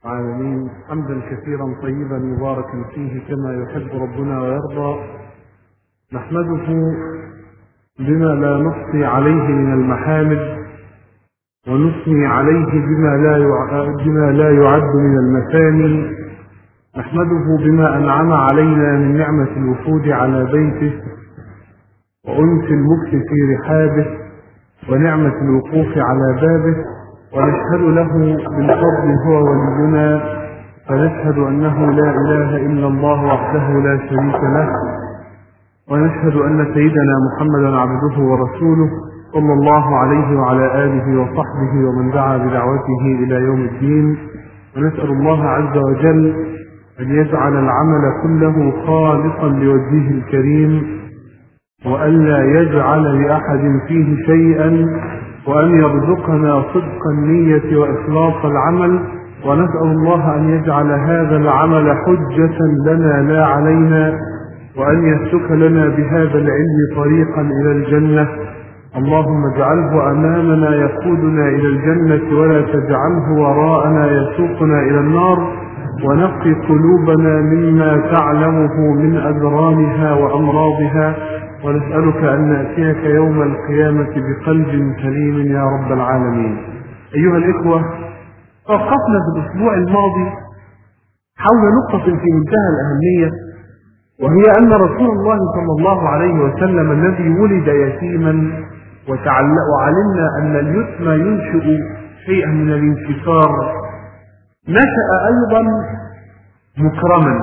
العالمين حمدا كثيرا طيبا مباركا فيه كما يحب ربنا ويرضى. نحمده بما لا نحصي عليه من المحامد، ونثني عليه بما لا يعد من المثاني. نحمده بما أنعم علينا من نعمة الوفود على بيته، وأنس المكث في رحابه، ونعمة الوقوف على بابه. ونشهد له بالفضل هو ولينا، فنشهد أنه لا إله إلا الله وحده لا شريك له، ونشهد أن سيدنا محمدا عبده ورسوله صلى الله عليه وعلى آله وصحبه ومن دعا بدعوته إلى يوم الدين. ونسأل الله عز وجل أن يجعل العمل كله خالصا لوجهه الكريم، وألا يجعل لأحد فيه شيئا، وأن يرزقنا صدق النية وإخلاص العمل. ونسأل الله أن يجعل هذا العمل حجة لنا لا علينا، وأن يسلك لنا بهذا العلم طريقا إلى الجنة. اللهم اجعله أمامنا يقودنا إلى الجنة، ولا تجعله وراءنا يسوقنا إلى النار. ونقي قلوبنا مما تعلمه من أدرانها وأمراضها، ونسألك أن نأتيك يوم القيامة بقلب سليم يا رب العالمين. أيها الإخوة، توقفنا في الأسبوع الماضي حول نقطة في منتهى الأهمية، وهي أن رسول الله صلى الله عليه وسلم الذي ولد يتيما وعلمنا أن اليتم ينشئ شيئا من الانكسار، نشأ أيضا مكرما.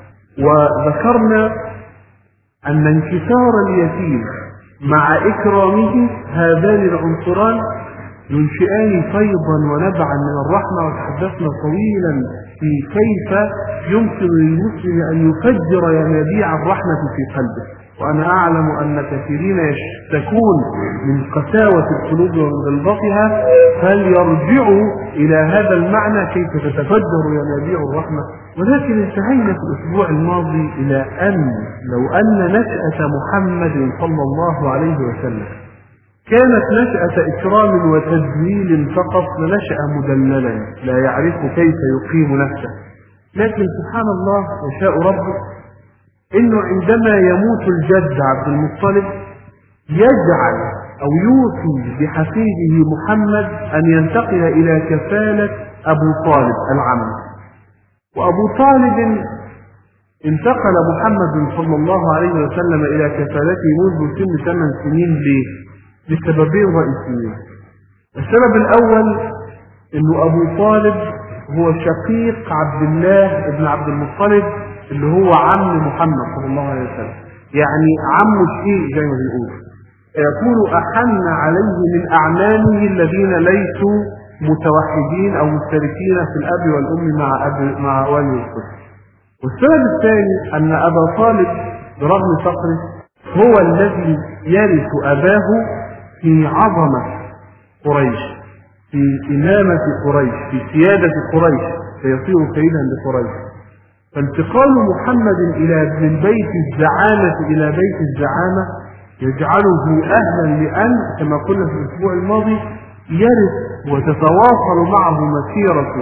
وذكرنا أن انكسار اليتيم مع إكرامه هذان العنصران ينشئان فيضا ونبعا من الرحمة. وتحدثنا طويلا في كيف يمكن للمسلم أن يفجر ينابيع الرحمة في قلبه. وأنا أعلم أن كثيرين يشتكون من قساوة القلوب وغلظتها، فليرجعوا إلى هذا المعنى كيف تتفجر ينابيع الرحمة. ولكن انتهينا في الأسبوع الماضي إلى أن لو أن نشأة محمد صلى الله عليه وسلم كانت نشأة إكرام وتجميل فقط لنشأ مدللا لا يعرف كيف يقيم نفسه. لكن سبحان الله يشاء ربه إنه عندما يموت الجد عبد المطلب يجعل أو يوصي بحفيده محمد أن ينتقل إلى كفالة أبو طالب العم. وأبو طالب انتقل محمد صلى الله عليه وسلم إلى كفالته منذ سن 8 سنين. ليه؟ لسببين رئيسيين. السبب الأول إنه أبو طالب هو شقيق عبد الله بن عبد المطلب اللي هو عم محمد صلى الله عليه وسلم، يعني عم شقيق زي ما بيقولوا، يكون أحن عليه من أعمامه الذين ليسوا متوحدين أو مشتركين في الأب والأم مع والي الطفل. والسبب الثاني أن أبا طالب برغم فقره هو الذي يرث أباه في عظمة قريش، في إمامة قريش، في سيادة قريش، فيصير سيدا لقريش. فانتقال محمد من بيت الزعامة إلى بيت الزعامة يجعله أهلا لأن كما قلنا في الأسبوع الماضي يرث وتتواصل معه مسيرة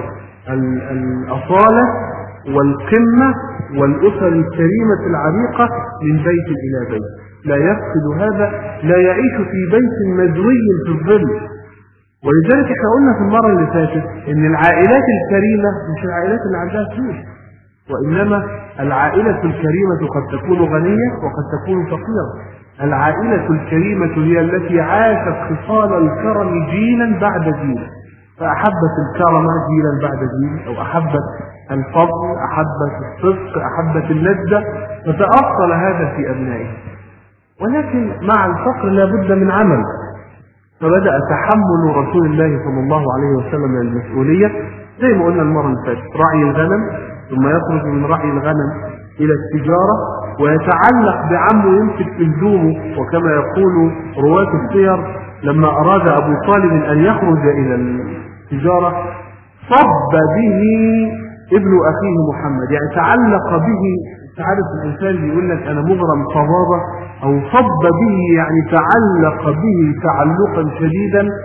الأصالة والقمة والأسر الكريمة العريقة من بيت إلى بيت. لا يفقد هذا، لا يعيش في بيت مزوي في الظل. ولذلك احنا قلنا في المرة اللي فاتت ان العائلات الكريمة مش العائلات اللي عندها فلوس، وإنما العائلة الكريمة قد تكون غنية وقد تكون فقيرة. العائلة الكريمة هي التي عاشت خصال الكرم جيلا بعد جيل، فأحبت الكرم جيلا بعد جيل، أو أحبت الفضل، أحبت الصدق، أحبت الندى، فتأصل هذا في أبنائه. ولكن مع الفقر لا بد من عمل، فبدأ تحمل رسول الله صلى الله عليه وسلم المسؤولية زي ما قلنا المرة اللي فاتت، رعي الغنم، ثم يخرج من رعي الغنم إلى التجارة ويتعلق بعمه يمسك في هدومه. وكما يقول رواة السير لما أراد أبو طالب أن يخرج إلى التجارة صب به ابن أخيه محمد، يعني تعلق به. تعرف الإنسان يقول لك أنا مغرم صبابة، أو صب به يعني تعلق به تعلقا شديدا.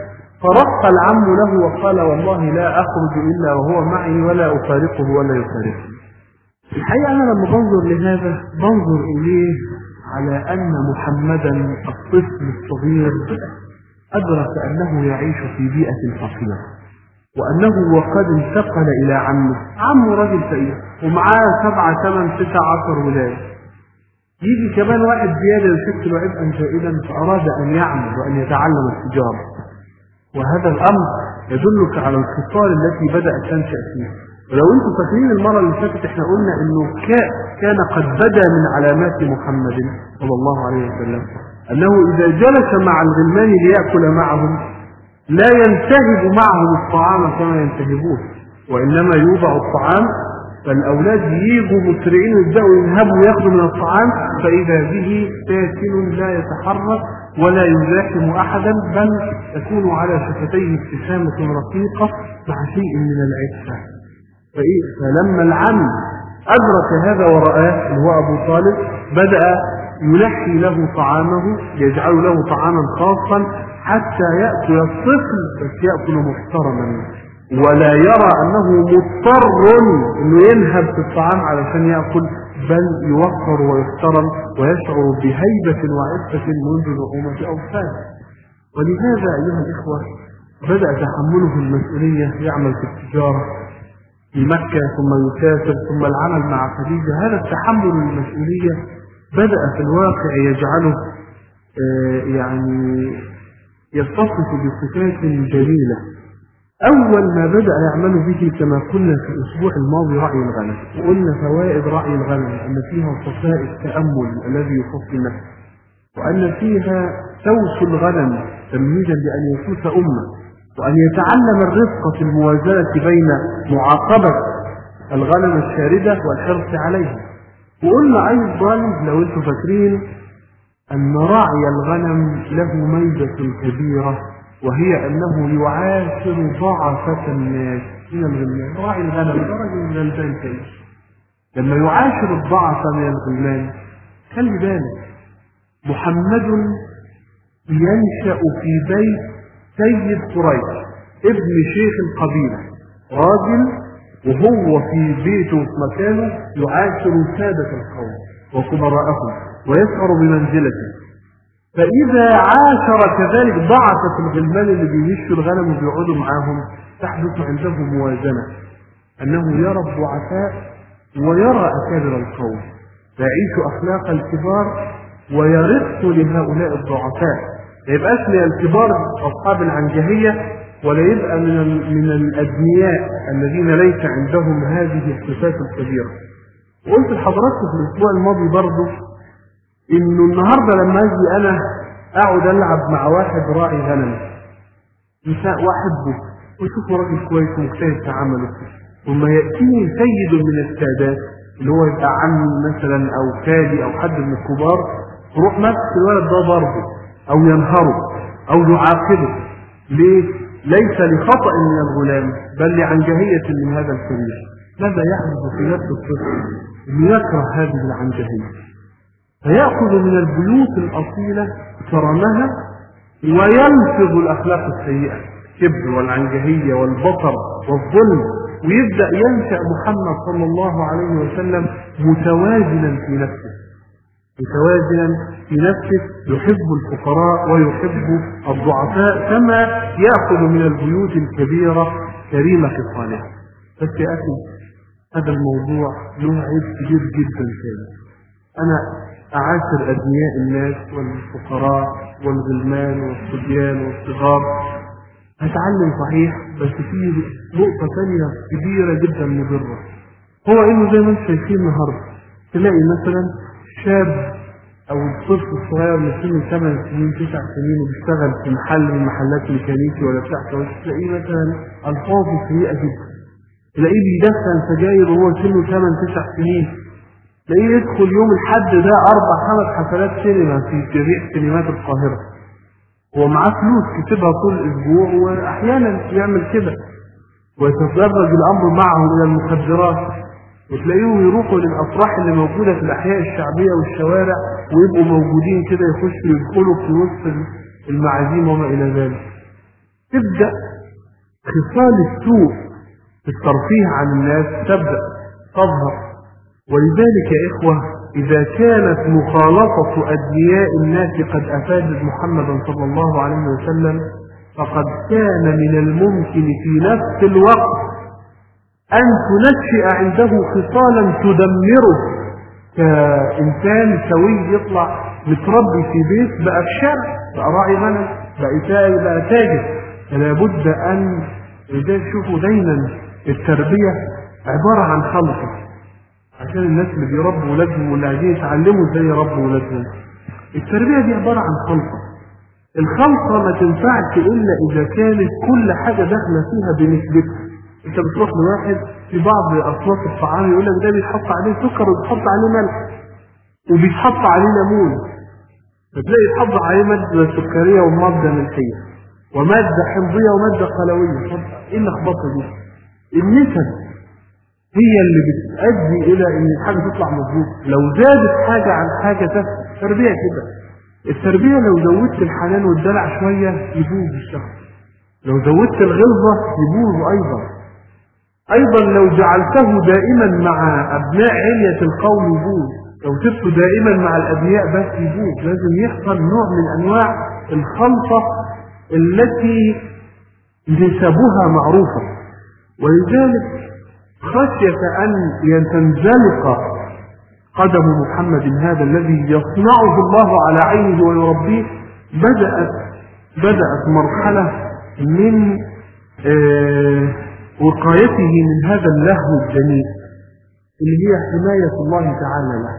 فرق العم له وقال والله لا أخرج إلا وهو معي ولا أفارقه ولا يفارقني. الحقيقة أنا لما بنظر لهذا بنظر إليه على أن محمدا الطفل الصغير أدرك أنه يعيش في بيئة فقيرة، وأنه وقد انتقل إلى عمه رجل فقير ومعاه 7 8 9 10 ولاد، يجي كمان واحد زيادة يشكل عبئا زائدا فأراد أن يعمل وأن يتعلم التجارة، وهذا الأمر يدلك على الخصال التي بدأت تنشأ فيه. ولو انتم فاكرين المرة اللي فاتت احنا قلنا انه كان قد بدا من علامات محمد صلى الله عليه وسلم انه اذا جلس مع الغلمان ليأكل معهم لا ينتهب معهم الطعام كما ينتهبون، وانما يوضع الطعام فالاولاد ييجوا مسرعين يبداوا ينهبوا وياخذوا من الطعام فاذا به ساكن لا يتحرك ولا يزاحم احدا، بل تكون على شفتيه ابتسامة رقيقة مع شيء من العفة. فلما العم أدرك هذا ورآه اللي هو أبو طالب بدأ ينحي له طعامه، يجعل له طعاما خاصا حتى يأكل الطفل بس يأكل محترما، ولا يرى أنه مضطر أنه ينهب في الطعام علشان يأكل، بل يوقر ويحترم ويشعر بهيبة وعفة منذ نعومة أوفاد. ولهذا أيها الإخوة بدأ تحمله المسؤولية، يعمل في التجارة في مكة ثم يسافر ثم العمل مع خديجة. هذا التحمل المسؤولية بدأ في الواقع يجعله يعني يتصف بصفات جليلة. أول ما بدأ يعمل به كما قلنا في الأسبوع الماضي رعي الغنم، وقلنا فوائد رعي الغنم أن فيها صفاء التأمل الذي يصفي النفس، وأن فيها توس الغنم تمهيدا لأن يسوس أمة، وأن يتعلم الرفق في الموازنة بين معاقبة الغنم الشاردة والحرص عليها. وقلنا أيضا لو أنتم فاكرين أن رعي الغنم له ميزة كبيرة، وهي أنه يعاشر ضعفة الناس من الغلمان. راعي الغنم ده رجل غلبان كبير، لما يعاشر الضعفة من الغلمان خلي بالك محمد ينشأ في بيت سيد قريش ابن شيخ القبيلة، راجل وهو في بيته في مكانه يعاشر سادة القوم وكبراءهم ويشعر بمنزلته. فإذا عاشر كذلك ضعفة الغلمان اللي بيمشوا الغنم وبيقعدوا معاهم تحدث عنده موازنة، أنه يرى الضعفاء ويرى أكابر القوم، يعيش أخلاق الكبار ويرق لهؤلاء الضعفاء. ما يبقاش من الكبار أصحاب العنجهية، ولا يبقى من الأدنياء الذين ليس عندهم هذه الصفات الكبيرة. وقلت لحضراتكم في الأسبوع الماضي برضه إنه النهارده لما أجي أنا أقعد ألعب مع واحد راعي غنم وأحبه وأشوفه راجل كويس ومجتهد في عمله، ثم يأتيني سيد من السادات اللي هو يبقى عمي مثلا أو خالي أو حد من الكبار، روح ماسك الولد ده ضربه أو ينهره أو يعاقبه. ليه؟ ليس لخطأ من الغلام بل لعنجهية من هذا الكبير. ماذا يحدث في نفس الطفل؟ أنه يكره هذه العنجهية، فيأخذ من البيوت الأصيلة كرمها وينفذ الأخلاق السيئة، الكبر والعنجهية والبطر والظلم، ويبدأ ينشأ محمد صلى الله عليه وسلم متوازنا في نفسه، يحب الفقراء ويحب الضعفاء كما يأخذ من البيوت الكبيرة كريمة خصالها. بس يا أخي هذا الموضوع له عيب كبير جدا كده. أنا أعاشر أبنياء الناس والفقراء والغلمان والصبيان والصغار، هتعلم صحيح، بس في نقطة ثانية كبيرة جدا مضرة، هو إنه زي ما انتم شايفين النهارده تلاقي مثلا شاب أو الطفل الصغير من سن 8 سنين 9 سنين وبيشتغل في محل من محلات ميكانيكي ولا بتاع كويس، تلاقيه مثلا ألفاظه سيئة جدا، تلاقيه بيدخن سجاير وهو سنه 8 9 سنين، تلاقيه يدخل يوم الحد ده 4 5 حفلات سينما في جميع سينمات القاهرة، هو معاه فلوس كتبها طول الأسبوع وأحيانا يعمل كده، ويتدرج الأمر معه إلى المخدرات، وتلاقيهم يروحوا للأفراح اللي موجودة في الأحياء الشعبية والشوارع ويبقوا موجودين كده، يدخلوا في وسط المعازيم وما إلى ذلك. تبدأ خصال السوء في الترفيه عن الناس تبدأ تظهر. ولذلك يا إخوة إذا كانت مخالطة أدنياء الناس قد أفادت محمدا صلى الله عليه وسلم، فقد كان من الممكن في نفس الوقت أن تنشئ عنده خصالا تدمره، كإنسان سوي يطلع متربي في بيت بقى في شارع، بقى راعي غنم، بقى تاجر. فلا بد أن شوفوا دايما التربية عبارة عن خلطة، عشان الناس اللي بيربوا ولادهم واللي عايزين يتعلموا ازاي يربوا ولادهم. التربية دي عبارة عن خلطة. الخلطة ما تنفعش إلا إذا كانت كل حاجة داخلة فيها بنسبتها. أنت بتروح لواحد في بعض أصناف الطعام يقول لك ده بيتحط عليه سكر وبيتحط عليه ملح وبيتحط عليه ليمون، فتلاقي يتحط عليه مادة سكرية ومادة ملحية ومادة حمضية ومادة قلوية. طب إيه اللخبطة دي؟ النسب هي اللي بتؤدي إلى إن الحاجة تطلع مظبوطة. لو زادت حاجة عن حاجة تفسد. التربية كده. التربية لو زودت الحنان والدلع شوية يبوظ الشخص، لو زودت الغلظة يبوظ أيضا لو جعلته دائما مع أبناء علية القوم يبوظ، لو سبته دائما مع الأبناء بس يبوظ. لازم يحصل نوع من أنواع الخلطة التي نسبها معروفة. ولذلك خشية أن تنزلق قدم محمد هذا الذي يصنعه الله على عينه ويربيه، بدأت مرحلة من وقايته من هذا اللهو الجميل اللي هي حماية الله تعالى له.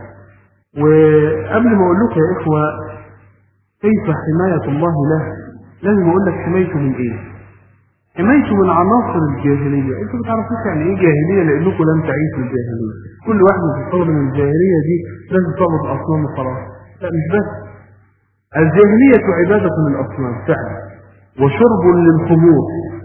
وقبل ما أقول لك يا إخوة كيف حماية الله له، لازم أقول لك حمايته من إيه؟ حمايته من عناصر الجاهلية. أنتوا بتعرفوش يعني إيه جاهلية لأنكم لم تعيشوا الجاهلية. كل واحد متصور من الجاهلية دي لازم تعبد أصنام وخلاص. لا، مش بس. الجاهلية عبادة للأصنام فعلا وشرب للخمور.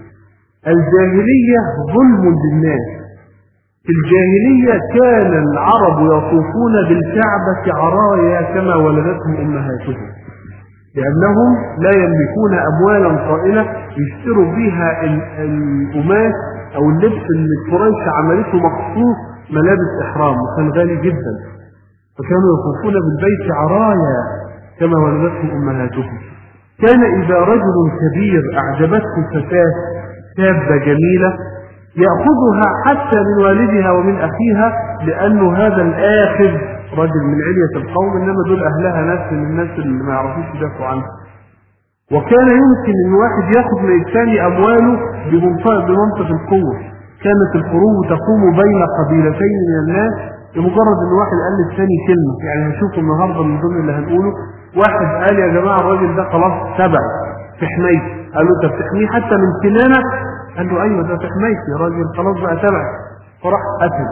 الجاهلية ظلم للناس. في الجاهلية كان العرب يطوفون بالكعبة عرايا كما ولدتهم أمهاتهم، لأنهم لا يملكون أموالا طائلة يشتروا بها القماش أو اللبس اللي قريش عملته مخصوص ملابس إحرام، وكان غالي جدا، فكانوا يطوفون بالبيت عرايا كما ولدتهم أمهاتهم. كان إذا رجل كبير أعجبته فتاة شابة جميلة يأخذها حتى من والدها ومن أخيها، لأنه هذا الآخذ رجل من علية القوم، إنما دول أهلها ناس من الناس اللي ما يعرفوش يدافعوا عنها. وكان يمكن إن واحد يأخذ من الثاني أمواله بمنطق القوة. كانت الحروب تقوم بين قبيلتين من الناس بمجرد إن واحد قال للثاني كلمة. يعني هنشوف النهارده من ضمن اللي هنقوله، واحد قال يا جماعة الراجل ده خلاص تبع في حمايتي. قالوا أنت بتحميه حتى من سنانك؟ قال له أيوه ده في حمايتي يا راجل، خلاص بقى تبع. فراح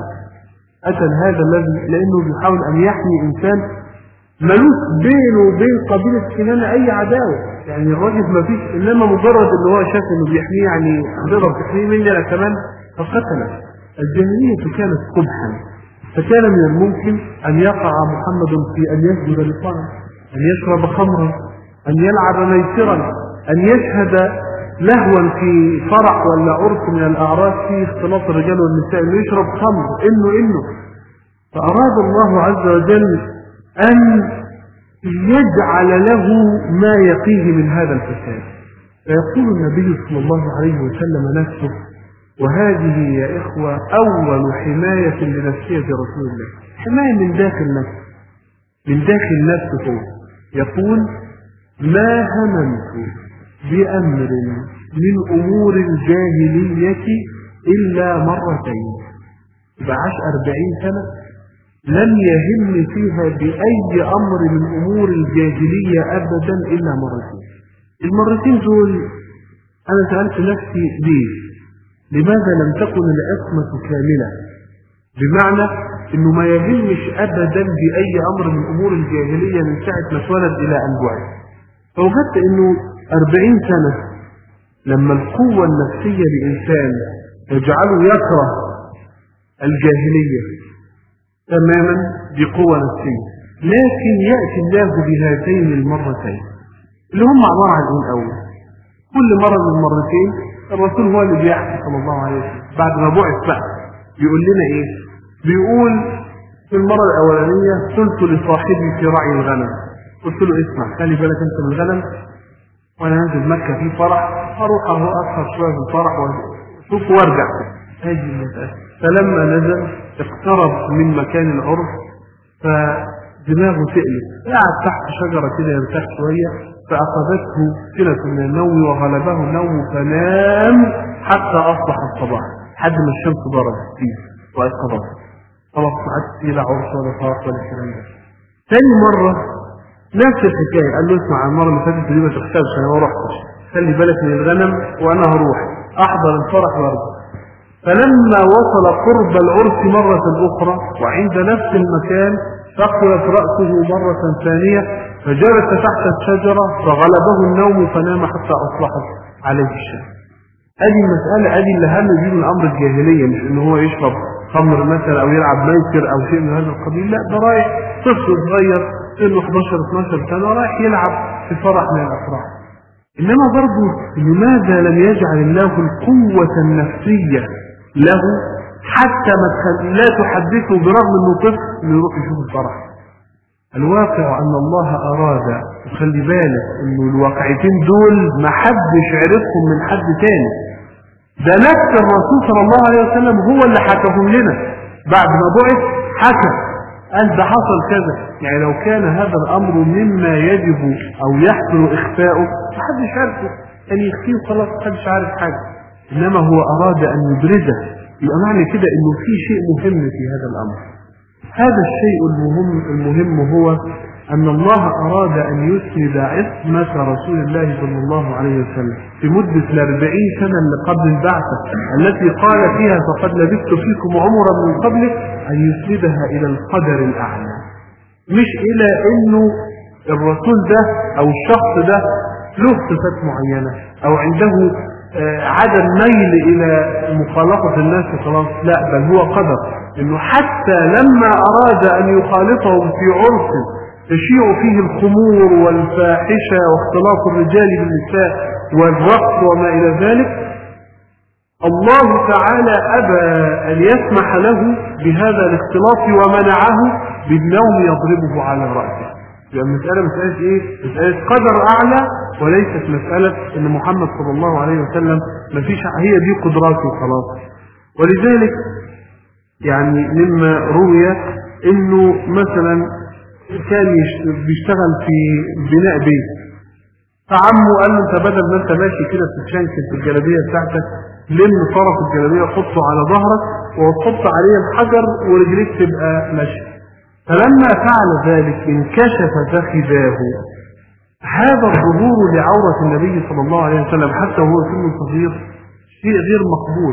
قتل هذا الذي، لأنه بيحاول أن يحمي إنسان ملوش بينه وبين قبيلة كنانة أي عداوة. يعني الراجل ما فيش، إنما مجرد إن هو شاف إنه بيحميه، يعني هتقدر تحميه مني أنا كمان، فقتله. الجاهلية كانت قبحا، فكان من الممكن أن يقع محمد في أن يسجد للصنم، أن يشرب خمرا، أن يلعب ميسرا، أن يشهد لهوا في فرح ولا عرس من الأعراس فيه اختلاط الرجال والنساء، إنه يشرب خمر إنه. فأراد الله عز وجل أن يجعل له ما يقيه من هذا الفساد. فيقول النبي صلى الله عليه وسلم نفسه، وهذه يا إخوة أول حماية لنفسية رسول الله، حماية من داخل نفسه، من داخل نفسه. يقول ما هممت بأمر من أمور الجاهلية إلا مرتين. بعش 40 سنة لم يهم فيها بأي أمر من أمور الجاهلية أبدا إلا مرتين. المرتين دول أنا سألت نفسي لماذا لم تكن العصمة كاملة؟ بمعنى إنه ما يهمش أبدا بأي أمر من أمور الجاهلية من ساعة ما اتولد إلى أن بعث. فوجدت إنه 40 سنة لما القوة النفسية لإنسان يجعله يكره الجاهلية تماما بقوة نفسية، لكن يأتي الله بهاتين المرتين اللي هم عبارة عن الأول. كل مرة من مرتين الرسول هو اللي بيحكي صلى الله عليه وسلم بعد ما بعث بقى بيقول لنا ايه؟ بيقول في المرة الأولانية قلت لصاحبي في رعي الغنم، قلت له اسمع خلي بالك انت من الغنم وانا هنزل مكة في فرح، اروح اهو اسهر شوية في الفرح واشوف وارجع. هذه المسألة. فلما نزل اقترب من مكان العرس فدماغه تقلب، قاعد تحت شجرة كده يرتاح شوية، فأخذته سنة من النوم وغلبه النوم فنام حتى أصبح الصباح حد ما الشمس ضربت فيه وأيقظته. خلاص ما عادش فيه لا عرس ولا فرح ولا الكلام ده. ثاني مرة نفس الحكاية، قال له اسمع المرة اللي فاتت دي ما تحسبش أنا ما رحتش، خلي بالك من الغنم وأنا هروح أحضر الفرح وأرجع. فلما وصل قرب العرس مرة أخرى وعند نفس المكان ثقلت رأسه مرة ثانية فجلس تحت الشجرة فغلبه النوم فنام حتى أصبحت عليه الشمس. هذه المسألة هذه اللي هم دي من أمر الجاهلية، مش إن هو يشرب خمر مثلا أو يلعب ميسر أو شيء من هذا القبيل، لا ده رايح طفل صغير سنه 11-12 سنة رايح يلعب في فرح من الأفراح. إنما برضه لماذا لم يجعل الله القوة النفسية له حتى لا تحدثه برغم انه طفل انه يروح يشوف الفرح؟ الواقع ان الله اراد، وخلي بالك انه الواقعتين دول ما حدش عرفهم من حد تاني، ده نفس الرسول صلى الله عليه وسلم هو اللي حكاهم لنا بعد ما بعث، حكى قال ده حصل كذا. يعني لو كان هذا الامر مما يجب او يحسن اخفاؤه محدش عارفه، كان يخفيه وخلاص محدش عارف حاجه، انما هو اراد ان يبرزه. يبقى معنى كده انه في شيء مهم في هذا الامر. هذا الشيء المهم هو ان الله اراد ان يسند عصمة رسول الله صلى الله عليه وسلم في مدة 40 سنة اللي قبل البعثة التي قال فيها فقد لبثت فيكم عمرا من قبله، ان يسندها الى القدر الاعلى، مش الى انه الرسول ده او الشخص ده له صفات معينة او عنده عدم ميل الى مخالطة الناس وخلاص، لا بل هو قدر انه حتى لما اراد ان يخالطهم في عرس تشيع فيه الخمور والفاحشة واختلاط الرجال بالنساء والرقص وما الى ذلك، الله تعالى ابى ان يسمح له بهذا الاختلاط ومنعه بالنوم يضربه على رأسه. يبقى المسألة مسألة ايه؟ مسألة قدر اعلى، وليست مسألة ان محمد صلى الله عليه وسلم مفيش هي دي قدراته وخلاص. ولذلك يعني مما روي انه مثلا كان بيشتغل في بناء بيت، فعمه قال له انت بدل ما انت ماشي كده تتشنكل في الجلابيه بتاعتك لم طرف الجلابيه حطه على ظهرك وتحط عليه الحجر ورجليك تبقى ماشيه. فلما فعل ذلك انكشف فخذاه. هذا الظهور لعورة النبي صلى الله عليه وسلم حتى وهو سن صغير شيء غير مقبول،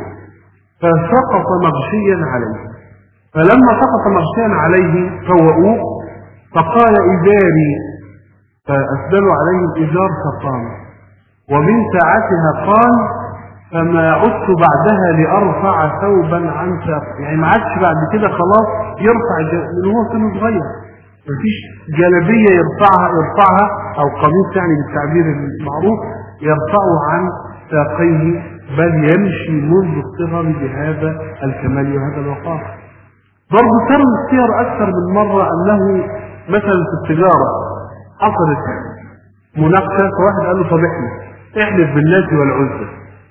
فسقط مغشيا عليه. فلما سقط مغشيا عليه فوقوه فقال إزاري، فأسدلوا عليه الإزار فقام. ومن ساعتها قال فما عدت بعدها لأرفع ثوبا عن ساق، يعني ما عادش بعد كده خلاص يرفع من هو سنه صغير، مفيش جلابية يرفعها أو قميص يعني بالتعبير المعروف يرفعه عن ساقيه، بل يمشي منذ الصغر بهذا الكمال وهذا الوقار. برضه ترى السير أكثر من مرة أنه مثلا في التجارة حصلت مناقشة، فواحد قال له طب احلف باللات والعزى،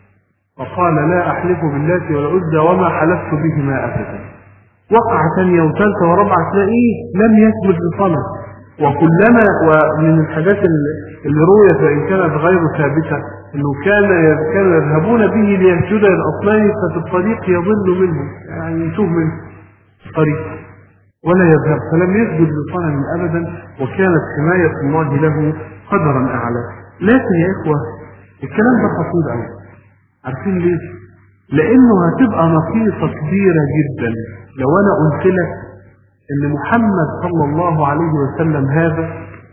فقال لا أحلف باللات والعزى وما حلفت بهما أبدا. وقع ثانية وثالثة ورابعة تلاقيه لم يثبت بصنع. وكلما ومن الحاجات اللي رويت وإن كانت غير ثابتة انه كانوا يذهبون به ليسجد للأصنام، ففي الطريق يضل منهم يعني يشوف من الطريق ولا يذهب، فلم يسجد لصنم أبدا، وكانت حماية الله له قدرا أعلى. لكن يا إخوة الكلام ده خطير أوي، عارفين ليه؟ لأنه هتبقى نقيصة كبيرة جدا لو أنا قلت لك إن محمد صلى الله عليه وسلم هذا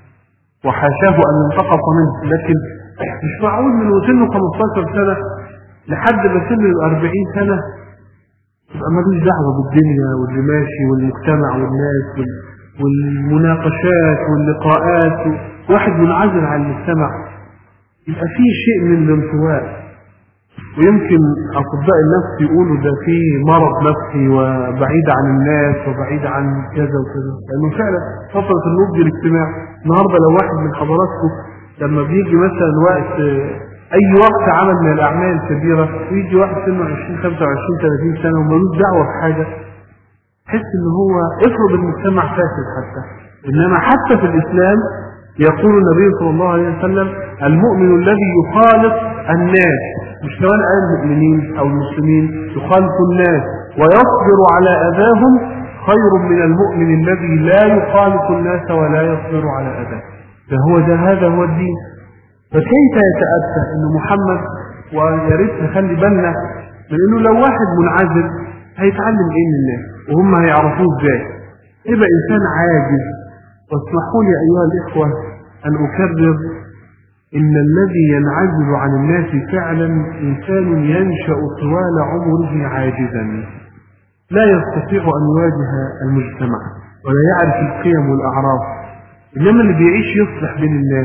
وحاشاه أن ينتقص منه، لكن مش معقول من سنه 15 سنة لحد ما سنه 40 سنة يبقى ملوش دعوة بالدنيا واللي ماشي والمجتمع والناس والمناقشات واللقاءات، واحد منعزل عن المجتمع. يبقى فيه شيء من الانطواء. ويمكن أطباء النفس يقولوا ده فيه مرض نفسي وبعيد عن الناس وبعيد عن كذا وكذا، لأنه فعلا فترة النضج الاجتماعي. النهارده لو واحد من حضراتكم لما بيجي مثلا وقت أي وقت عمل من الأعمال كبيرة ويجي واحد سنه 20 25 30 سنة ومالوش دعوة بحاجة، تحس إن هو افرض المجتمع فاسد حتى. إنما حتى في الإسلام يقول النبي صلى الله عليه وسلم: المؤمن الذي يخالط الناس، مش سواء المؤمنين أو المسلمين، يخالط الناس ويصبر على أذاهم خير من المؤمن الذي لا يخالط الناس ولا يصبر على أذاهم. هذا هو الدين. فكيف يتأتى أن محمد، ويا ريت نخلي بالنا من أنه لو واحد منعزل هيتعلم إيه من الناس وهم هيعرفوه إزاي؟ يبقى إنسان عاجز. واسمحوا لي أيها الإخوة أن أكرر إن الذي ينعزل عن الناس فعلا إنسان ينشأ طوال عمره عاجزا، لا يستطيع أن يواجه المجتمع ولا يعرف القيم والأعراف. إنما اللي بيعيش يصلح بين الناس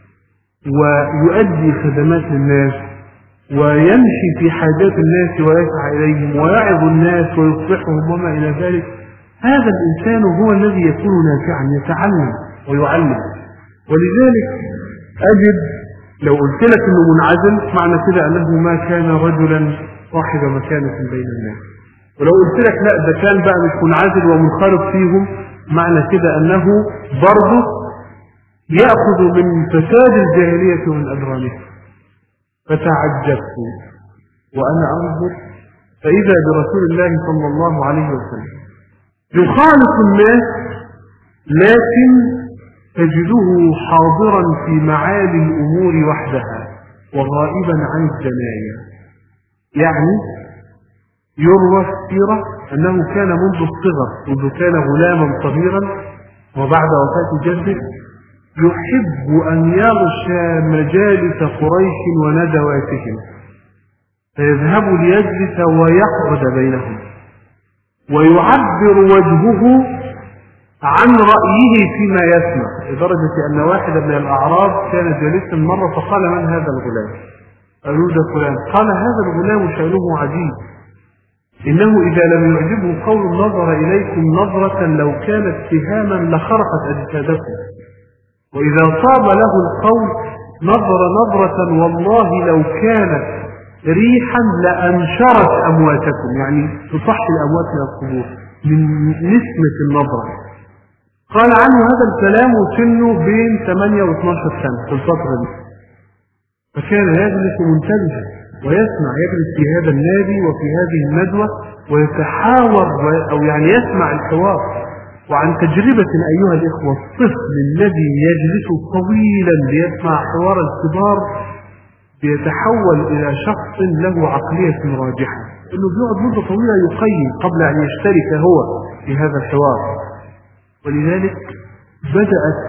ويؤدي خدمات للناس ويمشي في حاجات الناس ويسعى إليهم ويعظ الناس ويصلحهم وما إلى ذلك، هذا الإنسان هو الذي يكون نافعا، يتعلم ويعلم. ولذلك أجد لو قلت لك أنه منعزل معنى كده أنه ما كان رجلا صاحب مكانة بين الناس. ولو قلت لك لا ده كان بقى مش منعزل ومنخرط فيهم، معنى كده أنه برضه يأخذ من فساد الجاهلية ومن أدرانها. فتعجبت وأنا أنظر فإذا برسول الله صلى الله عليه وسلم يخالط الناس، لكن تجده حاضرا في معالي الأمور وحدها وغائبا عن الجناية. يعني يروى السيرة أنه كان منذ الصغر، منذ كان غلاما صغيرا وبعد وفاة جده يحب أن يغشى مجالس قريش وندواتهم، فيذهب ليجلس ويقعد بينهم ويعبر وجهه عن رأيه فيما يسمع، لدرجة أن واحدا من الأعراب كان جالسا مرة فقال: من هذا الغلام؟ قالوا: ده فلان. قال: هذا الغلام شأنه عجيب، إنه إذا لم يعجبه قول نظر إليكم نظرة لو كانت سهاما لخرقت أجسادكم، وإذا صاب له القول نظر نظرة والله لو كانت ريحا لأنشرت أمواتكم، يعني تصحي الأموات من القبور من نسمة النظرة. قال عنه هذا الكلام وسنه بين 8 و 12 سنة في الفترة دي. فكان يجلس منتبها ويسمع، يجلس في هذا النادي وفي هذه الندوة ويتحاور أو يعني يسمع الحوار. وعن تجربة أيها الإخوة، الطفل الذي يجلس طويلا ليسمع حوار الكبار بيتحول إلى شخص له عقلية راجحة، إنه بيقعد مدة طويلة يقيم قبل أن يشترك هو في هذا الحوار. ولذلك بدأت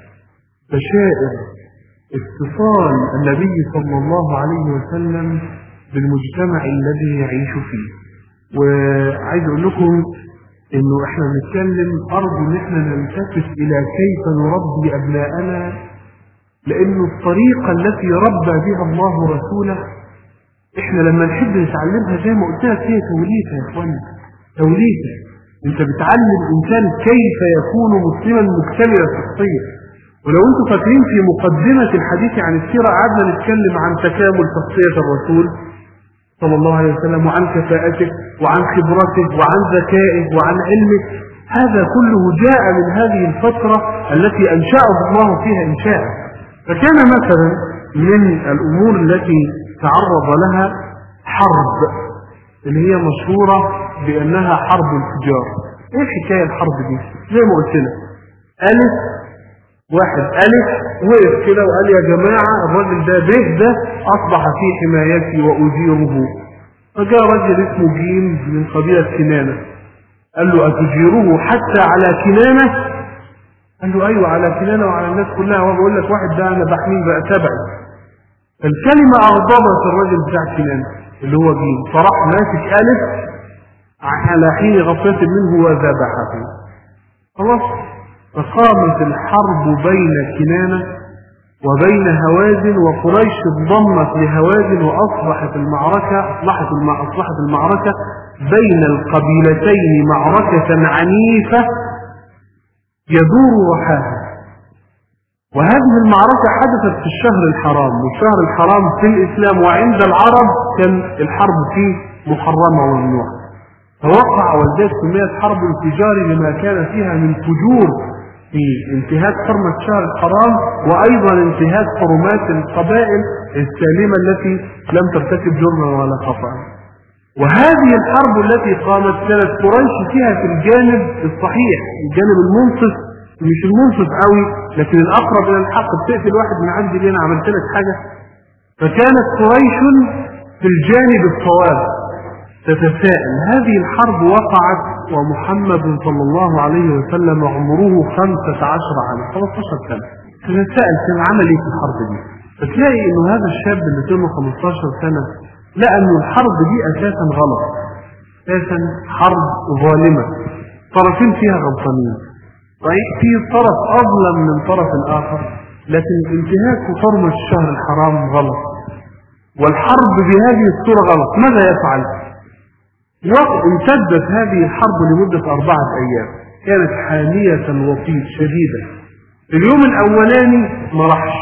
بشائر اتصال النبي صلى الله عليه وسلم بالمجتمع الذي يعيش فيه. وعايز أقول لكم إنه إحنا بنتكلم أرجو إن إحنا نلتفت إلى كيف نربي أبناءنا، لأنه الطريقة التي ربى بها الله رسوله إحنا لما نحب نتعلمها زي ما قلت لك هي توليفة يا إخواني، توليفة. أنت بتعلم الإنسان كيف يكون مسلما مكتمل الشخصية. ولو أنتم فاكرين في مقدمة الحديث عن السيرة قعدنا نتكلم عن تكامل شخصية الرسول صلى الله عليه وسلم وعن كفاءته وعن خبرته وعن ذكائه وعن علمه. هذا كله جاء من هذه الفترة التي أنشأه الله فيها إنشاء. فكان مثلا من الأمور التي تعرض لها حرب اللي هي مشهورة بأنها حرب الفجار. إيه حكاية الحرب دي؟ زي ما قلت لك، واحد ألف وقف كده وقال: يا جماعة الراجل ده به ده أصبح في حمايتي وأجيره. فجاء رجل اسمه جيم من قبيلة كنانة قال له: أتجيره حتى على كنانة؟ قال له: أيوة على كنانة وعلى الناس كلها. هو بقول لك واحد ده أنا بحميه بقى تبعي. فالكلمة أغضبت الرجل بتاع كنانة اللي هو جيم، فراح ماسك ألف على حين غفلة منه وذبحه. خلاص، فقامت الحرب بين كنانة وبين هوازن، وقريش انضمت لهوازن، وأصبحت المعركة بين القبيلتين معركة عنيفة يدور رحاها. وهذه المعركة حدثت في الشهر الحرام، والشهر الحرام في الإسلام وعند العرب كان الحرب فيه محرمة وممنوعة، فوقع ولذلك سميت حرب الفجار لما كان فيها من فجور في انتهاك حرمة الشهر الحرام، وأيضا انتهاك حرمات القبائل السالمة التي لم ترتكب جرما ولا خطأ. وهذه الحرب التي قامت كانت قريش فيها في الجانب الصحيح، الجانب المنصف، مش المنصف قوي لكن الأقرب إلى الحق، بتقتل واحد من عندي ليه أنا عملت لك حاجة. فكانت قريش في الجانب الصواب تتساءل. هذه الحرب وقعت ومحمد صلى الله عليه وسلم عمره 15 عام، 15 سنة. تتساءل كان عمل ايه في الحرب دي؟ فتلاقي انه هذا الشاب اللي سنه 15 سنة لقى انه الحرب دي اساسا غلط، اساسا حرب ظالمة، طرفين فيها غلطانين، صحيح في طرف اظلم من طرف الاخر، لكن انتهاك حرمة الشهر الحرام غلط، والحرب بهذه الصورة غلط. ماذا يفعل؟ وامتدت هذه الحرب لمدة 4 أيام، كانت حامية الوطيد شديدة. اليوم الأولاني ما راحش،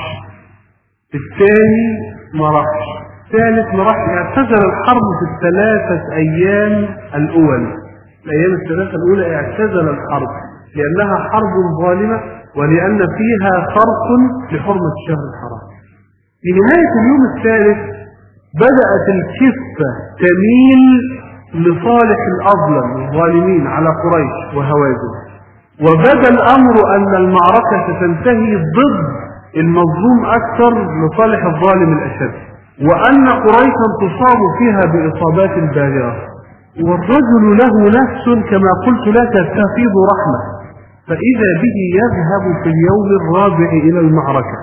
الثاني ما راحش، الثالث ما راحش، اعتزل الحرب في ال3 أيام الأول. الأيام ال3 الأولى اعتزل الحرب لأنها حرب ظالمة ولأن فيها فرق لحرمة الشهر الحرام. في نهاية اليوم الثالث بدأت الكفة تميل لصالح الأظلم الظالمين على قريش وهوازن، وبدا الأمر أن المعركة ستنتهي ضد المظلوم أكثر لصالح الظالم الأشد، وأن قريشا تصاب فيها بإصابات بالغة، والرجل له نفس كما قلت لك تفيض رحمة، فإذا به يذهب في اليوم الرابع إلى المعركة،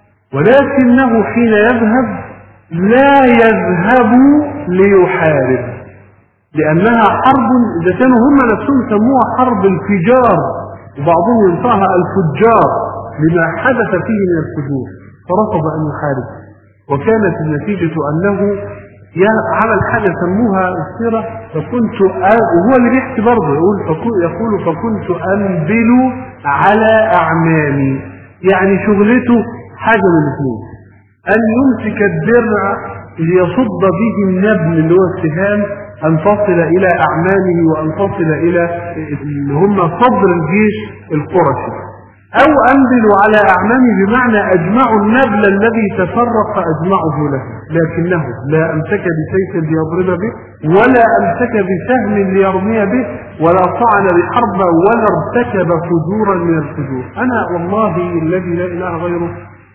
ولكنه حين يذهب لا يذهب ليحارب، لأنها حرب إذا كانوا هم نفسهم سموها حرب الفجار، وبعضهم ينطقها الفجار لما حدث فيه من الفجور، فرفض أن يحارب. وكانت النتيجة أنه عمل حاجة سموها السيرة، وهو اللي بيحكي برضه يقول فكنت أنبل على أعمامي، يعني شغلته حاجة من الاثنين، أن يمسك الدرع ليصد به النبل اللي هو السهام، أن تصل إلى أعمامه وأن تصل إلى اللي هم صدر الجيش القرشي، أو أنبل على أعمامه بمعنى أجمع النبل الذي تفرق أجمعه له، لكنه لا أمسك بسيف ليضرب به، ولا أمسك بسهم ليرمي به، ولا طعن بحرب، ولا ارتكب فجورا من الفجور. أنا والله الذي لا إله غيره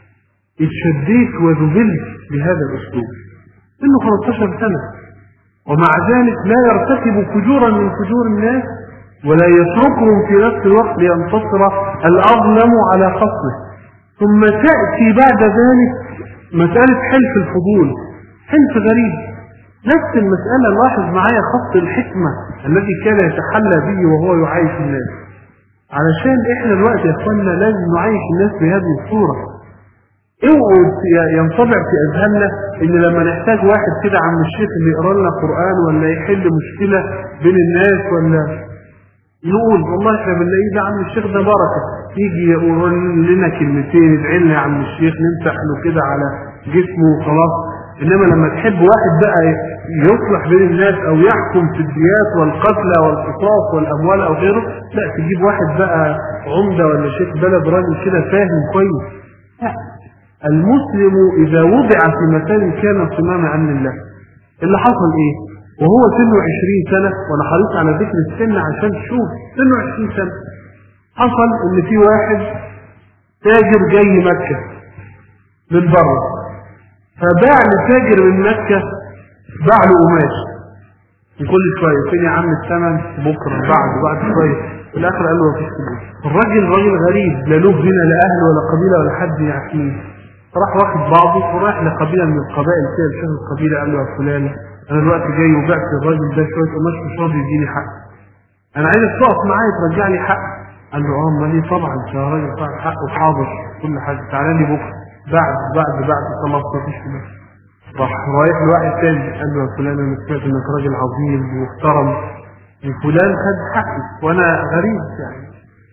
اتشديت وذبلت بهذا الأسلوب، إنه 15 سنة ومع ذلك لا يرتكب فجورا من فجور الناس، ولا يتركهم في نفس الوقت لينتصر الأظلم على خصمه. ثم تأتي بعد ذلك مسألة حلف الفضول، حلف غريب، نفس المسألة. لاحظ معايا خط الحكمة الذي كان يتحلى به وهو يعايش الناس، علشان احنا الوقت يا اخوانا لازم نعايش الناس بهذه الصورة. اوعوا ينطبع في اذهاننا ان لما نحتاج واحد كده عم الشيخ اللي يقرا لنا قرآن ولا يحل مشكلة بين الناس، ولا نقول والله احنا بنلاقيه ده عم الشيخ ده بركة، يجي يقول لنا كلمتين يدعي لنا يا عم الشيخ نمسح له كده على جسمه وخلاص. انما لما تحب واحد بقى يصلح بين الناس او يحكم في الديات والقتلى والقصاص والاموال او غيره، لا تجيب واحد بقى عمدة ولا شيخ بلد راجل كده فاهم كويس. لا، المسلم اذا وضع في مكان كان صمام عن الله. اللي حصل ايه وهو سنه 20 سنة، وانا حريص على ذكر السن عشان تشوف سنه 20 سنة، حصل ان في واحد تاجر جاي مكة من بره، فباع لتاجر من مكة، باع له قماش، وكل شوية فين يا عم الثمن، بكرة بعد شوية، في الاخر قال له مفيش فلوس. الراجل غريب، لا له هنا لا اهل ولا قبيلة ولا حد يعرفني، فراح واخد بعضه وراح لقبيلة من القبائل كده، شيخ القبيلة قال له يا فلان انا دلوقتي جاي وبعت الراجل ده شويه قماش مش راضي يديني حق، انا عايزك تقف معايا ترجع لي حق. قال له امال ايه، طبعا يا راجل طبعا حق وحاضر كل حاجه، تعالى لي بكره. بعد خلاص مفيش منه. راح رايح لواحد تاني قال له يا فلان انا سمعت انك راجل عظيم ومحترم وفلان خد حقي وانا غريب يعني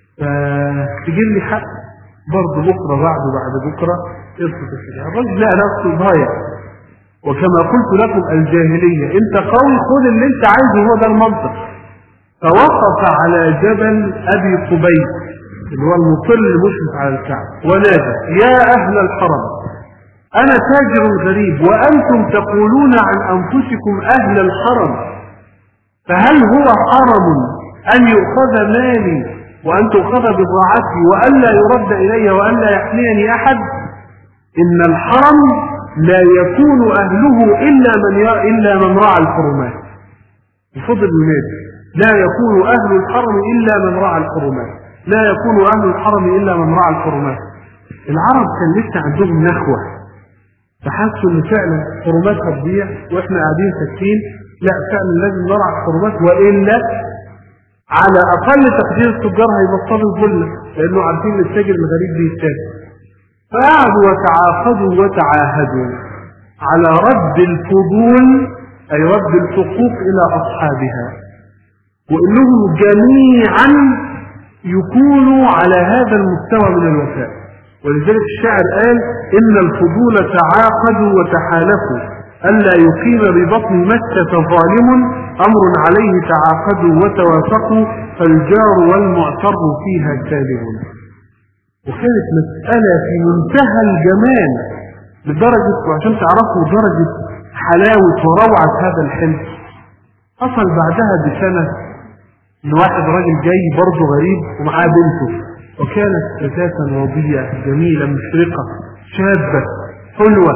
فتجيب لي حق برضه بكره بعد بكره قصه الشجاعه. الراجل لقى نفسه ضايع. وكما قلت لكم الجاهليه انت قوي خد اللي انت عايزه، هو ده المنطق. فوقف على جبل ابي قبيس اللي هو المطل المشرف على الكعبه ونادى يا اهل الحرم انا تاجر غريب وانتم تقولون عن انفسكم اهل الحرم، فهل هو حرم ان يؤخذ مالي وان تؤخذ بضاعتي وان لا يرد الي وان لا يحميني احد؟ ان الحرم لا يكون اهله الا من رعى الحرمات. بفضل النبي لا يكون اهل الحرم الا من رعى الحرمات، لا يكون اهل الحرم الا من رعى الحرمات. العرب كان لسه عندهم نخوه، فحسوا ان فعلا حرمات هتضيع واحنا قاعدين ساكتين، لا فعلا لازم نرعى الحرمات والا على اقل تقدير التجار هيبطلوا الظلم لانه عارفين ان التاجر الغريب بيتاجر. فقعدوا وتعاقدوا وتعاهدوا على رد الفضول اي رد الحقوق الى اصحابها، وانهم جميعا يكونوا على هذا المستوى من الوفاء. ولذلك الشاعر قال ان الفضول تعاقدوا وتحالفوا الا يقيم ببطن مكة ظالم امر عليه تعاقدوا وتوافقوا فالجار والمعتر فيها كاذبون. وكانت مسألة في منتهى الجمال لدرجة، وعشان تعرفوا درجة حلاوة وروعة هذا الحلم، حصل بعدها بسنة ان واحد راجل جاي برضه غريب ومعاه بنته، وكانت فتاة وضية جميلة مشرقة شابة حلوة،